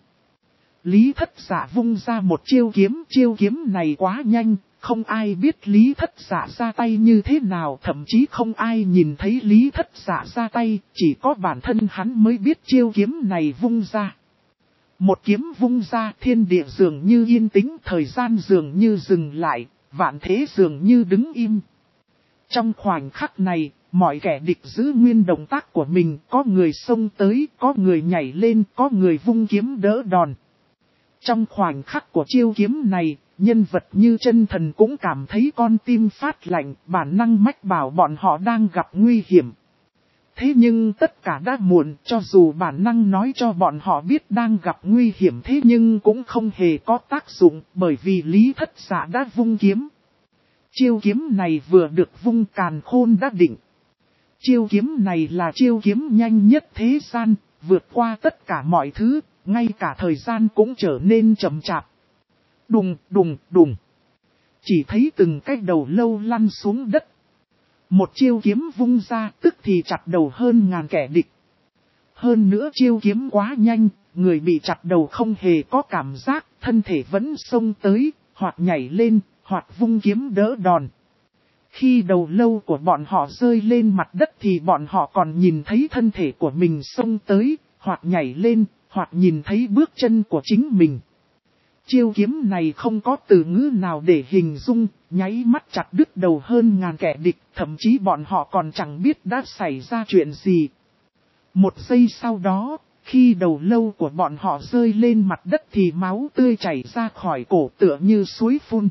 Lý Thất Dạ vung ra một chiêu kiếm này quá nhanh, không ai biết Lý Thất Dạ ra tay như thế nào, thậm chí không ai nhìn thấy Lý Thất Dạ ra tay, chỉ có bản thân hắn mới biết chiêu kiếm này vung ra. Một kiếm vung ra, thiên địa dường như yên tĩnh, thời gian dường như dừng lại, vạn thế dường như đứng im. Trong khoảnh khắc này, mọi kẻ địch giữ nguyên động tác của mình, có người xông tới, có người nhảy lên, có người vung kiếm đỡ đòn. Trong khoảnh khắc của chiêu kiếm này, nhân vật như chân thần cũng cảm thấy con tim phát lạnh, bản năng mách bảo bọn họ đang gặp nguy hiểm. Thế nhưng tất cả đã muộn, cho dù bản năng nói cho bọn họ biết đang gặp nguy hiểm thế nhưng cũng không hề có tác dụng, bởi vì Lý Thất Dạ đã vung kiếm. Chiêu kiếm này vừa được vung, càn khôn đã định. Chiêu kiếm này là chiêu kiếm nhanh nhất thế gian, vượt qua tất cả mọi thứ, ngay cả thời gian cũng trở nên chậm chạp. Đùng đùng đùng. Chỉ thấy từng cái đầu lâu lăn xuống đất. Một chiêu kiếm vung ra tức thì chặt đầu hơn ngàn kẻ địch. Hơn nữa chiêu kiếm quá nhanh, người bị chặt đầu không hề có cảm giác, thân thể vẫn xông tới, hoặc nhảy lên, hoặc vung kiếm đỡ đòn. Khi đầu lâu của bọn họ rơi lên mặt đất thì bọn họ còn nhìn thấy thân thể của mình xông tới, hoặc nhảy lên, hoặc nhìn thấy bước chân của chính mình. Chiêu kiếm này không có từ ngữ nào để hình dung, nháy mắt chặt đứt đầu hơn ngàn kẻ địch, thậm chí bọn họ còn chẳng biết đã xảy ra chuyện gì. Một giây sau đó, khi đầu lâu của bọn họ rơi lên mặt đất thì máu tươi chảy ra khỏi cổ tựa như suối phun.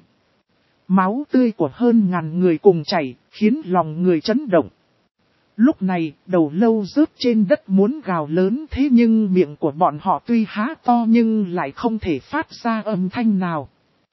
Máu tươi của hơn ngàn người cùng chảy, khiến lòng người chấn động. Lúc này, đầu lâu rớt trên đất muốn gào lớn thế nhưng miệng của bọn họ tuy há to nhưng lại không thể phát ra âm thanh nào.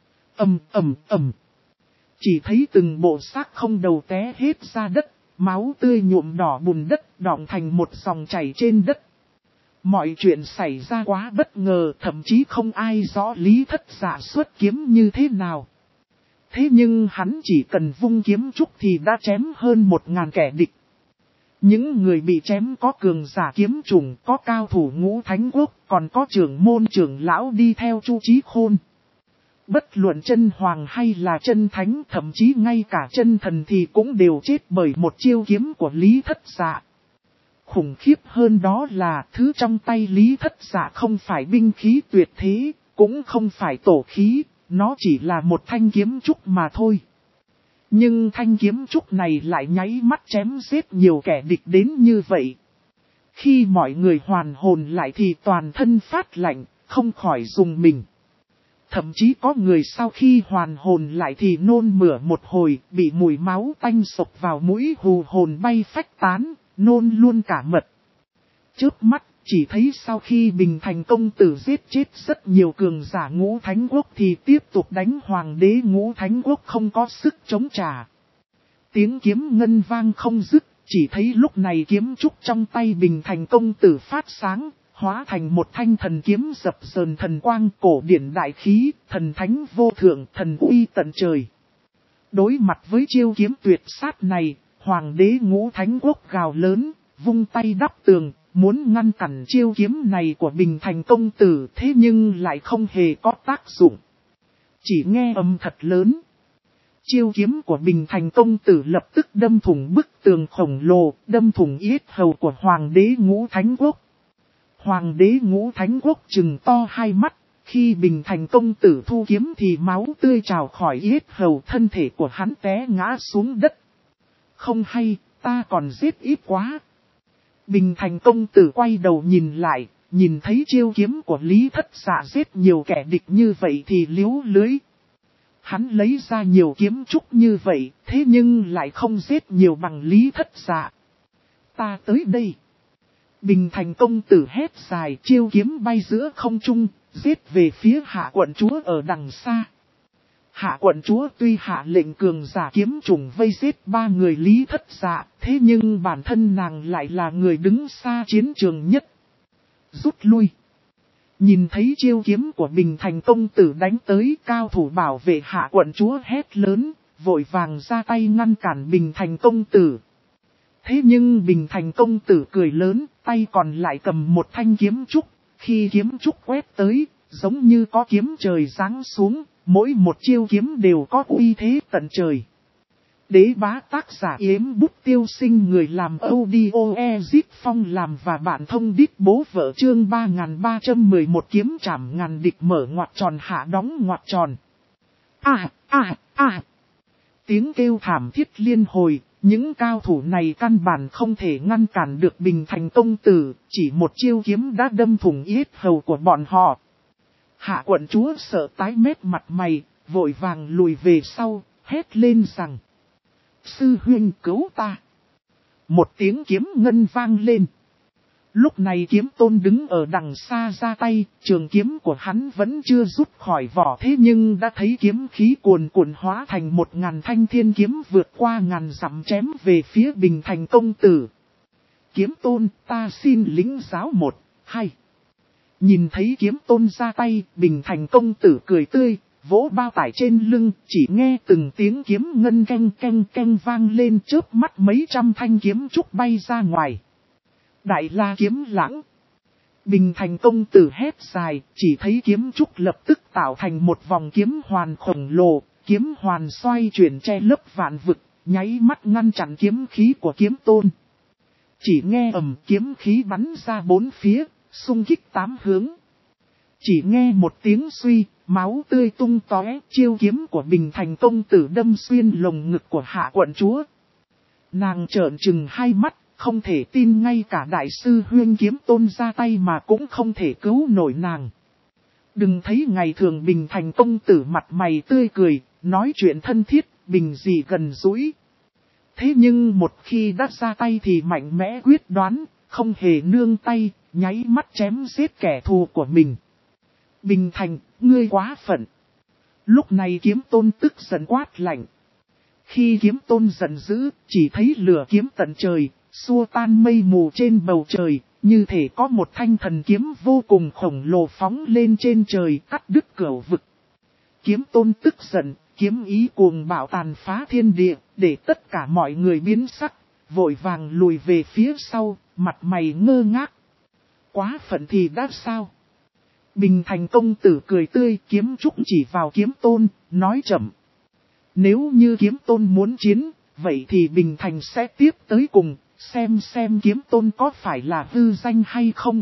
Ầm. Chỉ thấy từng bộ xác không đầu té hết ra đất, máu tươi nhuộm đỏ bùn đất, đọng thành một dòng chảy trên đất. Mọi chuyện xảy ra quá bất ngờ, thậm chí không ai rõ Lý Thất Dạ xuất kiếm như thế nào. Thế nhưng hắn chỉ cần vung kiếm trúc thì đã chém hơn 1000 kẻ địch. Những người bị chém có cường giả kiếm trùng, có cao thủ ngũ thánh quốc, còn có trưởng môn trưởng lão đi theo Chu Chí Khôn. Bất luận chân hoàng hay là chân thánh, thậm chí ngay cả chân thần thì cũng đều chết bởi một chiêu kiếm của Lý Thất Dạ. Khủng khiếp hơn đó là thứ trong tay Lý Thất Dạ không phải binh khí tuyệt thế, cũng không phải tổ khí, nó chỉ là một thanh kiếm trúc mà thôi. Nhưng thanh kiếm trúc này lại nháy mắt chém giết nhiều kẻ địch đến như vậy. Khi mọi người hoàn hồn lại thì toàn thân phát lạnh, không khỏi rùng mình. Thậm chí có người sau khi hoàn hồn lại thì nôn mửa một hồi, bị mùi máu tanh sộc vào mũi hù hồn bay phách tán, nôn luôn cả mật. Chớp mắt, chỉ thấy sau khi Bình Thành công tử giết chết rất nhiều cường giả ngũ thánh quốc thì tiếp tục đánh hoàng đế ngũ thánh quốc không có sức chống trả. Tiếng kiếm ngân vang không dứt, chỉ thấy lúc này kiếm trúc trong tay Bình Thành công tử phát sáng, hóa thành một thanh thần kiếm dập dờn thần quang cổ điển đại khí, thần thánh vô thượng, thần uy tận trời. Đối mặt với chiêu kiếm tuyệt sát này, Hoàng đế Ngũ Thánh Quốc gào lớn, vung tay đắp tường, muốn ngăn cản chiêu kiếm này của Bình Thành công tử, thế nhưng lại không hề có tác dụng. Chỉ nghe âm thật lớn. Chiêu kiếm của Bình Thành công tử lập tức đâm thủng bức tường khổng lồ, đâm thủng yết hầu của Hoàng đế Ngũ Thánh Quốc. Hoàng đế Ngũ Thánh Quốc trừng to hai mắt, khi Bình Thành công tử thu kiếm thì máu tươi trào khỏi yết hầu, thân thể của hắn té ngã xuống đất. Không hay, ta còn giết ít quá. Bình Thành công tử quay đầu nhìn lại, nhìn thấy chiêu kiếm của Lý Thất Dạ giết nhiều kẻ địch như vậy thì liếu lưới. Hắn lấy ra nhiều kiếm trúc như vậy, thế nhưng lại không giết nhiều bằng Lý Thất Dạ. Ta tới đây. Bình Thành công tử hét dài, chiêu kiếm bay giữa không trung, giết về phía Hạ quận chúa ở đằng xa. Hạ quận chúa tuy hạ lệnh cường giả kiếm trùng vây giết 3 người Lý Thất Dạ, thế nhưng bản thân nàng lại là người đứng xa chiến trường nhất. Rút lui. Nhìn thấy chiêu kiếm của Bình Thành công tử đánh tới, cao thủ bảo vệ Hạ quận chúa hét lớn, vội vàng ra tay ngăn cản Bình Thành công tử. Thế nhưng Bình Thành công tử cười lớn, tay còn lại cầm một thanh kiếm trúc, khi kiếm trúc quét tới, giống như có kiếm trời giáng xuống, mỗi một chiêu kiếm đều có uy thế tận trời. Đế bá tác giả Yếm Bút Tiêu Sinh, người làm audio Ezip Phong làm và bạn thông đít bố vợ, chương 3311 kiếm trảm ngàn địch, mở ngoặc tròn hạ đóng ngoặc tròn. Tiếng kêu thảm thiết liên hồi, những cao thủ này căn bản không thể ngăn cản được Bình Thành công tử, chỉ một chiêu kiếm đã đâm thủng yết hầu của bọn họ. Hạ quận chúa sợ tái mét mặt mày, vội vàng lùi về sau, hét lên rằng: Sư huynh cứu ta. Một tiếng kiếm ngân vang lên. Lúc này Kiếm Tôn đứng ở đằng xa ra tay, trường kiếm của hắn vẫn chưa rút khỏi vỏ, thế nhưng đã thấy kiếm khí cuồn cuộn hóa thành 1000 thanh thiên kiếm vượt qua ngàn dặm chém về phía Bình Thành công tử. Kiếm Tôn, ta xin lĩnh giáo 1, 2. Nhìn thấy Kiếm Tôn ra tay, Bình Thành công tử cười tươi, vỗ bao tải trên lưng, chỉ nghe từng tiếng kiếm ngân canh canh canh vang lên, chớp mắt mấy trăm thanh kiếm trúc bay ra ngoài. Đại La kiếm lãng. Bình Thành công tử hét dài, chỉ thấy kiếm trúc lập tức tạo thành một vòng kiếm hoàn khổng lồ, kiếm hoàn xoay chuyển che lấp vạn vực, nháy mắt ngăn chặn kiếm khí của Kiếm Tôn. Chỉ nghe ầm, kiếm khí bắn ra 4 phía, xung kích 8 hướng. Chỉ nghe một tiếng suy, máu tươi tung tóe, chiêu kiếm của Bình Thành công tử đâm xuyên lồng ngực của Hạ quận chúa. Nàng trợn trừng hai mắt, không thể tin ngay cả đại sư huynh Kiếm Tôn ra tay mà cũng không thể cứu nổi nàng. Đừng thấy ngày thường Bình Thành công tử mặt mày tươi cười, nói chuyện thân thiết, bình dị gần gũi. Thế nhưng một khi đã ra tay thì mạnh mẽ quyết đoán, không hề nương tay, nháy mắt chém giết kẻ thù của mình. Bình Thành, ngươi quá phận. Lúc này Kiếm Tôn tức giận quát lạnh. Khi Kiếm Tôn giận dữ, chỉ thấy lửa kiếm tận trời, xua tan mây mù trên bầu trời, như thể có một thanh thần kiếm vô cùng khổng lồ phóng lên trên trời, cắt đứt cửu vực. Kiếm Tôn tức giận, kiếm ý cuồng bạo tàn phá thiên địa, để tất cả mọi người biến sắc, vội vàng lùi về phía sau, mặt mày ngơ ngác. Quá phận thì đã sao? Bình Thành công tử cười tươi, kiếm trúc chỉ vào Kiếm Tôn, nói chậm. Nếu như Kiếm Tôn muốn chiến, vậy thì Bình Thành sẽ tiếp tới cùng, xem Kiếm Tôn có phải là hư danh hay không.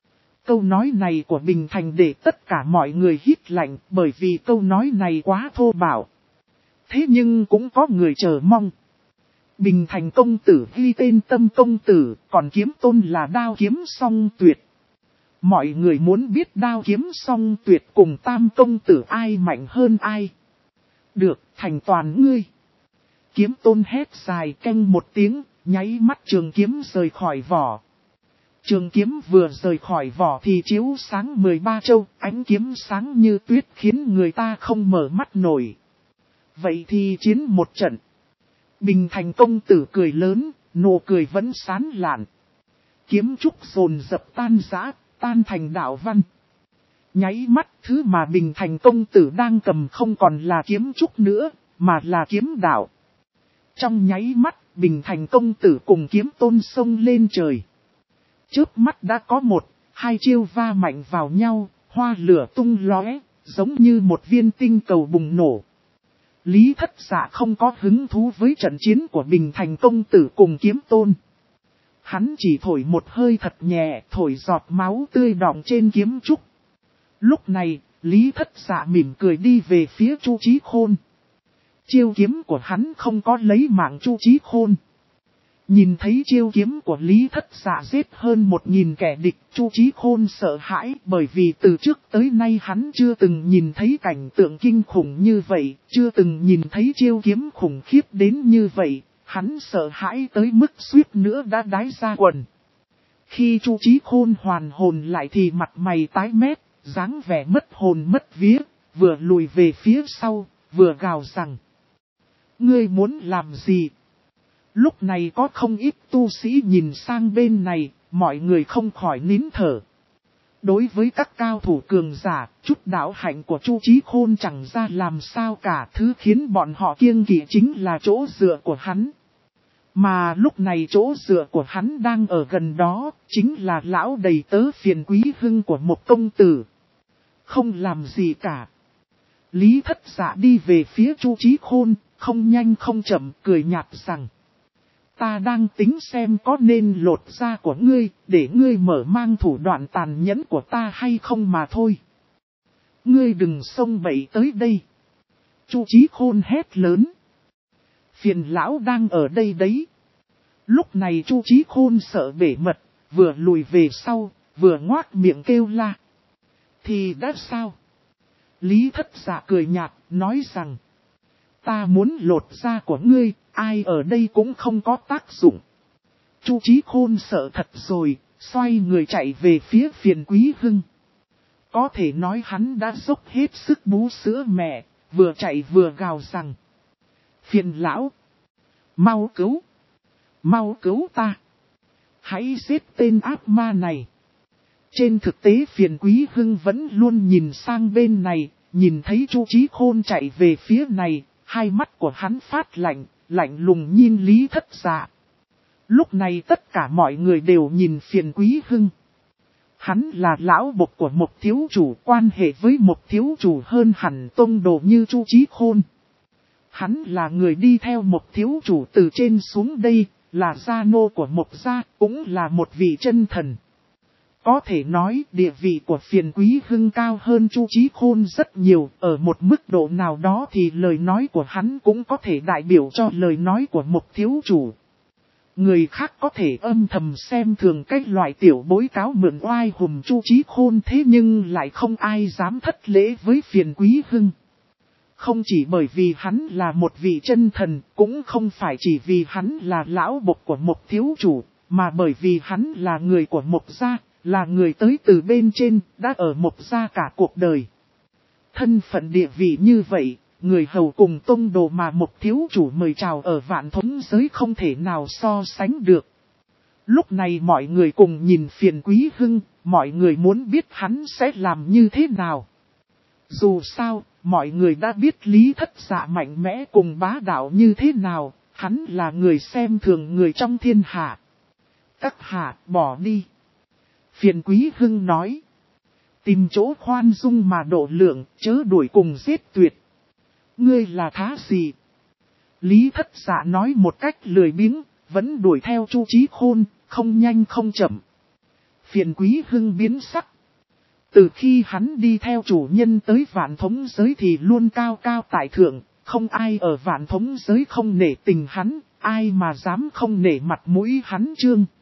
Câu nói này của Bình Thành để tất cả mọi người hít lạnh, bởi vì câu nói này quá thô bạo. Thế nhưng cũng có người chờ mong. Bình Thành công tử ghi tên Tâm công tử, còn Kiếm Tôn là Đao Kiếm Song Tuyệt. Mọi người muốn biết Đao Kiếm Song Tuyệt cùng Tam công tử ai mạnh hơn ai. Được, thành toàn ngươi. Kiếm Tôn hét dài canh một tiếng, nháy mắt trường kiếm rời khỏi vỏ. Trường kiếm vừa rời khỏi vỏ thì chiếu sáng 13 châu, ánh kiếm sáng như tuyết khiến người ta không mở mắt nổi. Vậy thì chiến một trận. Bình Thành công tử cười lớn, nụ cười vẫn sán lạn. Kiếm trúc dồn dập tan rã, tan thành đạo văn. Nháy mắt thứ mà Bình Thành công tử đang cầm không còn là kiếm trúc nữa, mà là kiếm đạo. Trong nháy mắt, Bình Thành công tử cùng Kiếm Tôn xông lên trời. Chớp mắt đã có 1-2 chiêu va mạnh vào nhau, hoa lửa tung lóe, giống như một viên tinh cầu bùng nổ. Lý Thất Dạ không có hứng thú với trận chiến của Bình Thành công tử cùng Kiếm Tôn. Hắn chỉ thổi một hơi thật nhẹ, thổi giọt máu tươi đọng trên kiếm trúc. Lúc này, Lý Thất Dạ mỉm cười đi về phía Chu Chí Khôn. Chiêu kiếm của hắn không có lấy mạng Chu Chí Khôn. Nhìn thấy chiêu kiếm của Lý Thất Dạ giết hơn 1000 kẻ địch, Chu Chí Khôn sợ hãi bởi vì từ trước tới nay hắn chưa từng nhìn thấy cảnh tượng kinh khủng như vậy, chưa từng nhìn thấy chiêu kiếm khủng khiếp đến như vậy, hắn sợ hãi tới mức suýt nữa đã đái ra quần. Khi Chu Chí Khôn hoàn hồn lại thì mặt mày tái mét, dáng vẻ mất hồn mất vía, vừa lùi về phía sau, vừa gào rằng: "Ngươi muốn làm gì?" Lúc này có không ít tu sĩ nhìn sang bên này, mọi người không khỏi nín thở. Đối với các cao thủ cường giả, chút đạo hạnh của Chu Chí Khôn chẳng ra làm sao cả, thứ khiến bọn họ kiêng kỵ chính là chỗ dựa của hắn. Mà lúc này chỗ dựa của hắn đang ở gần đó, chính là lão đầy tớ Phiền Quý Hưng của một công tử. Không làm gì cả. Lý Thất Dạ đi về phía Chu Chí Khôn, không nhanh không chậm, cười nhạt rằng: "Ta đang tính xem có nên lột da của ngươi, để ngươi mở mang thủ đoạn tàn nhẫn của ta hay không mà thôi. Ngươi đừng xông bậy tới đây." Chu Chí Khôn hét lớn: "Phiền lão đang ở đây đấy." Lúc này Chu Chí Khôn sợ bể mật, vừa lùi về sau, vừa ngoác miệng kêu la: "Thì đã sao?" Lý Thất Dạ cười nhạt, nói rằng: "Ta muốn lột da của ngươi, ai ở đây cũng không có tác dụng." Chu Chí Khôn sợ thật rồi, xoay người chạy về phía Phiền Quý Hưng. Có thể nói hắn đã dốc hết sức bú sữa mẹ, vừa chạy vừa gào rằng: "Phiền lão! Mau cứu! Mau cứu ta! Hãy giết tên ác ma này!" Trên thực tế Phiền Quý Hưng vẫn luôn nhìn sang bên này, nhìn thấy Chu Chí Khôn chạy về phía này, hai mắt của hắn phát lạnh, lạnh lùng nhìn Lý Thất Dạ. Lúc này tất cả mọi người đều nhìn Phiền Quý Hưng. Hắn là lão bộc của một thiếu chủ, quan hệ với một thiếu chủ hơn hẳn tông đồ như Chu Chí Khôn. Hắn là người đi theo một thiếu chủ từ trên xuống đây, là gia nô của một gia, cũng là một vị chân thần. Có thể nói địa vị của Phiền Quý Hưng cao hơn Chu Chí Khôn rất nhiều, ở một mức độ nào đó thì lời nói của hắn cũng có thể đại biểu cho lời nói của một thiếu chủ. Người khác có thể âm thầm xem thường cái loại tiểu bối cáo mượn oai hùng Chu Chí Khôn, thế nhưng lại không ai dám thất lễ với Phiền Quý Hưng. Không chỉ bởi vì hắn là một vị chân thần, cũng không phải chỉ vì hắn là lão bộc của một thiếu chủ, mà bởi vì hắn là người của một gia, là người tới từ bên trên, đã ở một gia cả cuộc đời. Thân phận địa vị như vậy, người hầu cùng tông đồ mà một thiếu chủ mời chào ở Vạn Thống giới không thể nào so sánh được. Lúc này mọi người cùng nhìn Phiền Quý Hưng, mọi người muốn biết hắn sẽ làm như thế nào. Dù sao, mọi người đã biết Lý Thất Dạ mạnh mẽ cùng bá đạo như thế nào, hắn là người xem thường người trong thiên hạ. Các hạ bỏ đi. Phiền Quý Hưng nói: "Tìm chỗ khoan dung mà độ lượng, chớ đuổi cùng giết tuyệt." "Ngươi là thá gì?" Lý Thất Dạ nói một cách lười biếng, vẫn đuổi theo Chu Chí Khôn, không nhanh không chậm. Phiền Quý Hưng biến sắc. Từ khi hắn đi theo chủ nhân tới Vạn Thống giới thì luôn cao cao tại thượng, không ai ở Vạn Thống giới không nể tình hắn, ai mà dám không nể mặt mũi hắn trương.